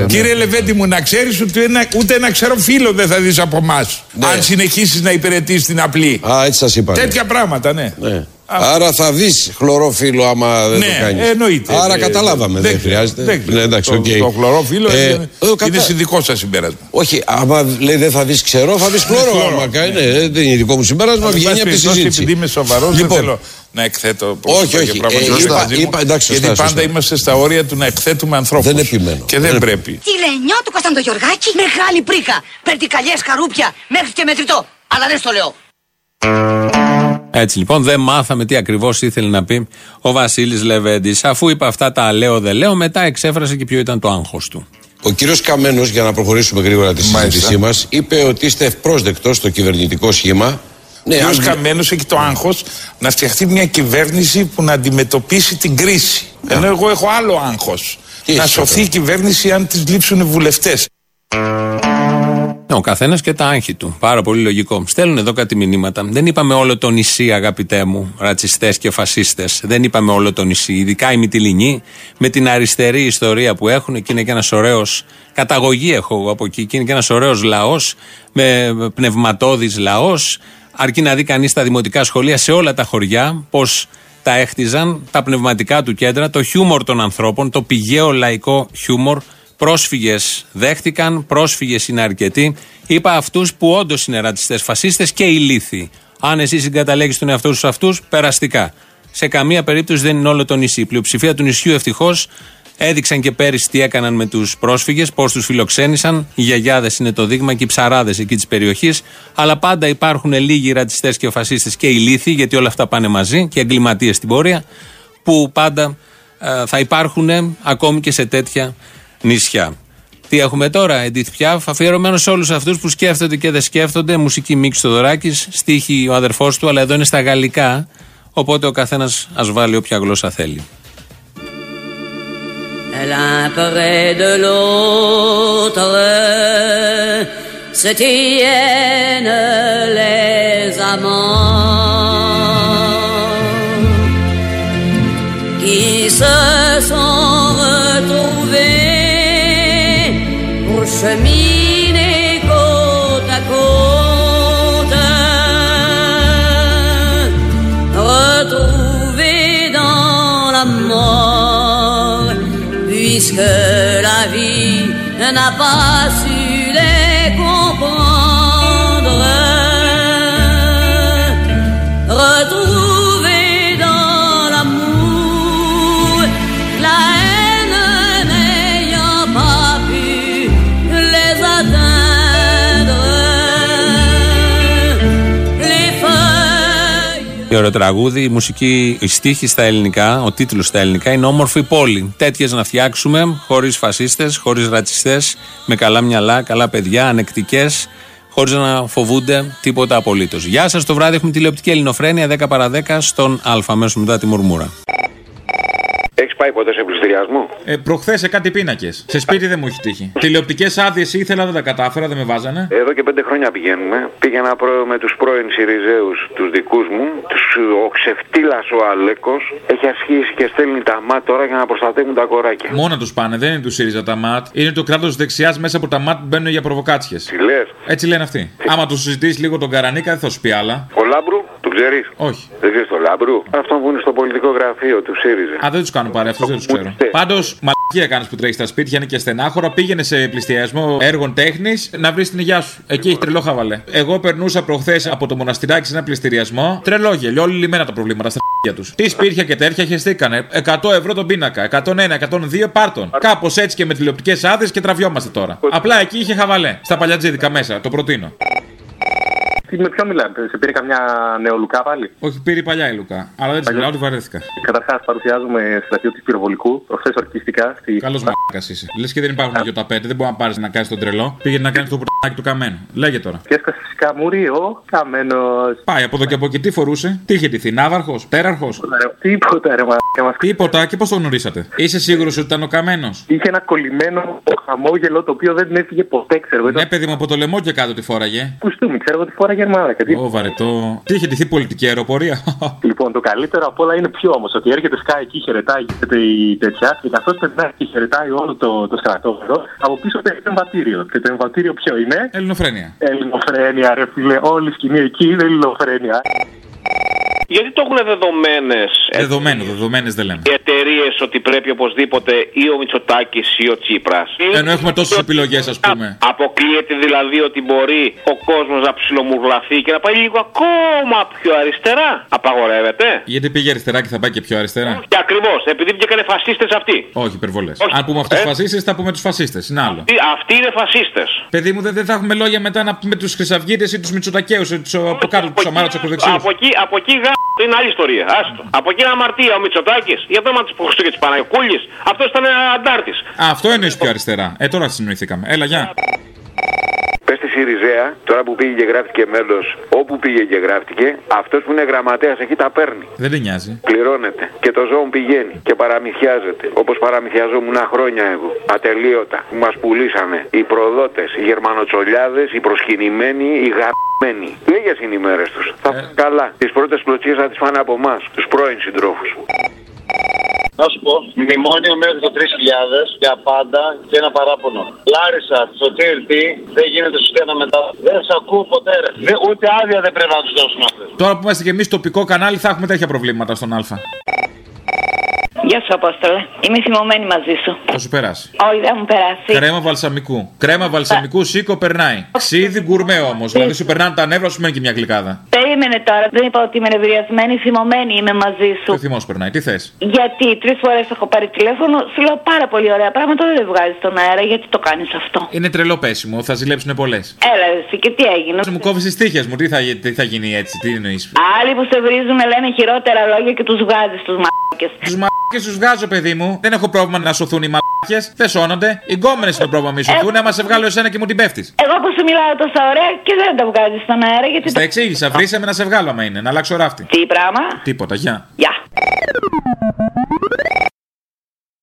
ούτε ένα ξερό φίλο δεν θα δεις από εμάς. Αν συνεχίσεις να υπηρετείς την απλή. Έτσι σας είπα. Τέτοια πράγματα, ναι. Άρα θα δεις χλωρόφυλλο άμα δεν το κάνεις. Εννοείται. Άρα καταλάβαμε, δεν χρειάζεται. Το χλωρόφυλλο είναι δικό σας συμπέρασμα. Όχι, άμα λέει δεν θα δεις ξερό, θα δεις χλωρό. Άμα κάνει, δεν είναι δικό μου συμπέρασμα, βγαίνει από τη συζήτηση. Επειδή είμαι σοβαρός, δεν θέλω να εκθέτω. Όχι. Γιατί πάντα είμαστε στα όρια του να εκθέτουμε ανθρώπους. Δεν επιμένω. Και δεν πρέπει. Τη Λενιό του Κωνσταντογιοργάκη, μεγάλη πρίκα. Περτικαλιές, χαρούπια, μέχρι και μετρητό. Αλλά δεν στο λέω. Έτσι λοιπόν δεν μάθαμε τι ακριβώς ήθελε να πει ο Βασίλης Λεβέντης. Αφού είπε αυτά τα λέω δεν λέω, μετά εξέφρασε και ποιο ήταν το άγχος του. Ο κύριος Καμένος, για να προχωρήσουμε γρήγορα τη συζήτησή μας, είπε ότι είστε ευπρόσδεκτος στο κυβερνητικό σχήμα. Ο κύριος Καμένος έχει το άγχος να φτιαχτεί μια κυβέρνηση που να αντιμετωπίσει την κρίση. Ενώ εγώ έχω άλλο άγχος. Να σωθεί η κυβέρνηση αν της λείψουν βουλευτές. Ο καθένας και τα άγχη του. Πάρα πολύ λογικό. Στέλνουν εδώ κάτι μηνύματα. Δεν είπαμε όλο το νησί, αγαπητέ μου, ρατσιστές και φασίστες. Δεν είπαμε όλο το νησί. Ειδικά οι Μυτιληνοί, με την αριστερή ιστορία που έχουν, και είναι και ένας ωραίος. Καταγωγή έχω εγώ από εκεί. Και είναι και ένας ωραίος λαός, με πνευματώδης λαός. Αρκεί να δει κανείς τα δημοτικά σχολεία σε όλα τα χωριά, πώς τα έχτιζαν, τα πνευματικά του κέντρα, το χιούμορ των ανθρώπων, το πηγαίο λαϊκό χιούμορ. Πρόσφυγες δέχτηκαν, πρόσφυγες είναι αρκετοί. Είπα αυτούς που όντως είναι ρατσιστές, φασίστες και ηλίθιοι. Αν εσύ συγκαταλέγεις τον εαυτό σου αυτούς, περαστικά. Σε καμία περίπτωση δεν είναι όλο το νησί. Η πλειοψηφία του νησιού ευτυχώς έδειξαν και πέρυσι τι έκαναν με τους πρόσφυγες, πώς τους φιλοξένησαν. Οι γιαγιάδες είναι το δείγμα και οι ψαράδες εκεί της περιοχής. Αλλά πάντα υπάρχουν λίγοι ρατσιστές και φασίστες και ηλίθιοι, γιατί όλα αυτά πάνε μαζί, και εγκληματίες στην πορεία, που πάντα θα υπάρχουν ακόμη και σε τέτοια νησιά. Τι έχουμε τώρα, Edith Piaf, αφιερωμένο σε όλους αυτούς που σκέφτονται και δεν σκέφτονται. Μουσική Μίκης Θοδωράκης, στίχη ο αδερφός του, αλλά εδώ είναι στα γαλλικά. Οπότε ο καθένας ας βάλει όποια γλώσσα θέλει. L'un près de l'autre se tiennent les amants qui se sont retrouvés pour cheminer côte à côte, retrouvés dans la mort, puisque la vie n'a pas su les comprendre. Τι ωραίο τραγούδι. Η μουσική, η στίχη στα ελληνικά, ο τίτλος στα ελληνικά είναι Όμορφη πόλη. Τέτοιες να φτιάξουμε, χωρίς φασίστες, χωρίς ρατσιστές, με καλά μυαλά, καλά παιδιά, ανεκτικές, χωρίς να φοβούνται τίποτα απολύτως. Γεια σας, το βράδυ έχουμε τηλεοπτική Ελληνοφρένεια 10 παρά 10 στον Α, αμέσως μετά τη Μουρμούρα. Έχεις πάει ποτέ σε πληστηριασμό? Προχθές σε κάτι πίνακες. Σε σπίτι δεν μου έχει τύχει. Τηλεοπτικές άδειες ήθελα, δεν τα κατάφερα, δεν με βάζανε. Εδώ και 5 χρόνια πηγαίνουμε. Πήγαινα με τους πρώην Συριζέους, τους δικούς μου. Ο ξεφτύλας ο Αλέκος έχει αρχίσει και στέλνει τα ΜΑΤ τώρα για να προστατεύουν τα κοράκια. Μόνα τους πάνε, δεν είναι του ΣΥΡΙΖΑ τα ΜΑΤ. Είναι το κράτος δεξιάς μέσα από τα ΜΑΤ που μπαίνουν για προβοκάτσιες. Τι λες? Έτσι λένε αυτοί. Άμα του συζητήσει λίγο τον Καρανίκα, δεν θα σου πει άλλα. Ο Λάμπρου, τον ξέρεις? Όχι. Δεν ξέρεις τον Λάμπρου? Αυτό που είναι στο πολιτικό γραφείο του ΣΥΡΙΖΑ. Α, δεν τους κάνω παρέα, αυτούς δεν τους ξέρω. Πάντως, μαλακία κάνεις που τρέχει στα σπίτια, είναι και στενάχωρα. Πήγαινε σε πληστηριασμό έργων τέχνης να βρεις την υγειά σου. Εκεί έχει τρελό χαβαλέ. Εγώ περνούσα προχθές από το μοναστηράκι σε ένα πληστηριασμό. Τρελό γελιο, όλοι λυμμένα τα προβλήματα στα τους. Τι σπίτια και τέτοια χεστήκανε. 100 ευρώ τον πίνακα, 101, 102 πάρτον. Κάπως έτσι και με τηλεοπτικές άδειες και τραβιόμαστε τώρα. Απλά εκεί είχε χαβαλέ. Στα παλιά τζίδικα μέσα, το προτείνω. Με ποιο μιλάτε, σε πήρε καμιά νέο Λουκά πάλι? Όχι, πήρε η παλιά η Λουκά. Αλλά δεν τη μιλάω, τη βαρέθηκα. Καταρχάς, παρουσιάζομαι στρατιώ της πυροβολικού, προχθές ορκιστικά. Καλός μαλάκας είσαι. Λες και δεν υπάρχουν γιοτά 5, δεν μπορεί να πάρεις να κάνεις τον τρελό. Πήγαινε να κάνεις το πουρτάκι του Καμένου. Λέγε τώρα. Και έσκασε φυσικά μουρί ο Καμένος. Πάει από εδώ και από εκεί, τι φορούσε? Τι είχε ντυθεί, ναύαρχος, τέραρχος? Τίποτα ρε μαλάκα. Τίποτα, και πώς το γνωρίσατε? Είσαι σίγουρος ότι ήταν ο Καμένος? Είχε ένα κολλημένο χαμόγελο το οποίο δεν έφυγε ποτέ, ξέρω. Ναι, παιδί μου, από το λαιμό και κάτω τη φόραγε. Κουστούμι, ξέρω ότι φόραγε. Ω, βαρετό. Τι είχε ντυθεί, πολιτική αεροπορία? Λοιπόν, το καλύτερο απ' όλα είναι ποιο όμως? Ότι έρχεται σκάει εκεί, χαιρετάει η τέτοια, και καθώς περνάει και χαιρετάει όλο το στρατόπεδο, από πίσω παίρνει το εμβατήριο. Και το εμβατήριο ποιο είναι? Ελληνοφρένεια. Ελληνοφρένεια, ρε φίλε. Όλη η σκηνή εκεί είναι Ελληνοφρένεια. Γιατί το έχουν δεδομένες δεν λέμε. οι εταιρείες ότι πρέπει οπωσδήποτε ή ο Μητσοτάκης ή ο Τσίπρας? Ενώ έχουμε τόσες επιλογές, ας πούμε. Αποκλείεται δηλαδή ότι μπορεί ο κόσμος να ψιλομουρλαθεί και να πάει λίγο ακόμα πιο αριστερά? Απαγορεύεται? Γιατί πήγε αριστερά και θα πάει και πιο αριστερά? Και ακριβώς, επειδή βγήκανε φασίστες αυτοί. Όχι, υπερβολές. Αν πούμε αυτούς τους φασίστες, θα πούμε τους φασίστες. Είναι άλλο. Αυτοί είναι φασίστες. Παιδί μου, δεν θα έχουμε λόγια μετά να πούμε τους Χρυσαυγίτες ή τους Μητσοτακαίους, από κάτω του Σαμάρα, του ακροδεξιούς. Από εκεί είναι άλλη ιστορία. Άστο. Από εκεί είναι αμαρτία ο Μητσοτάκης. Για το όνομα της Χριστού και της Παναγιοκούλης. Αυτός ήταν αντάρτης. Αυτό εννοείς πιο αριστερά. Τώρα συνοηθήκαμε. Έλα, γεια. Πες στη Σιριζέα, τώρα που πήγε και γράφτηκε μέλος, όπου πήγε και γράφτηκε, αυτός που είναι γραμματέας εκεί τα παίρνει. Δεν την νοιάζει. Πληρώνεται. Και το ζώο πηγαίνει και παραμυθιάζεται. Όπως παραμυθιαζόμουν χρόνια εγώ. Ατελείωτα. Που μας πουλήσανε οι προδότες, οι γερμανοτσολιάδες, οι προσκυνημένοι, οι γαμμένοι. Λίγες είναι οι μέρες τους. Θα πάνε καλά. Τις πρώτες πλωτσίες θα τις φάνε από εμάς, τους πρώην συντρόφους. Να σου πω, μνημόνιο μέχρι το 3000 για πάντα και ένα παράπονο. Λάρισα, στο TRT δεν γίνεται σωστή αναμετάδοση. Δεν σε ακούω ποτέ, ρε. Ούτε άδεια δεν πρέπει να του δώσουν αυτές. Τώρα που είμαστε και εμείς τοπικό κανάλι, θα έχουμε τέτοια προβλήματα στον Α. Γεια σου, Απόστολε. Είμαι θυμωμένη μαζί σου. Θα σου περάσει. Όχι, δεν μου περάσει. Κρέμα βαλσαμικού. Κρέμα βαλσαμικού σίκο περνάει. Ξύδι γκουρμέ όμως. Δηλαδή σου περνάνε τα νεύρα, σου μένει και μια γλυκάδα. Περίμενε τώρα. Δεν είπα ότι είμαι νευριασμένη, θυμωμένη είμαι μαζί σου. Τι θυμός περνάει, τι θες? Γιατί 3 φορές έχω πάρει τηλέφωνο, σου λέω πάρα πολύ ωραία πράγματα, δεν βγάζει στον αέρα. Γιατί το κάνεις αυτό? Είναι τρελό πέσιμο, θα ζηλέψουν πολλές. Έλα, εσύ, και τι έγινε? Μου κόβεις τις τύχες μου, τι θα γίνει έτσι, τι εννοείς? Άλλοι που σε βρίζουν λένε χειρότερα λόγια και τους βγάζεις τους μαλάκες. Τους μαλάκες τους βγάζω, παιδί μου. Δεν έχω πρόβλημα να σωθούν οι μαλάκες. Δεν σώνονται. Οι γκόμενες είναι το πρόβλημα, μη σωθούν. Άμα σε βγάλω εσένα και μου την πέφτεις. Εγώ που σου μιλάω τόσα ωραία και δεν τα βγάζεις στον αέρα γιατί. Στα εξήγησα, βρήσε με να σε βγάλω άμα είναι, να αλλάξω ράφτη. Τι πράγμα? Τίποτα, γεια. Γεια.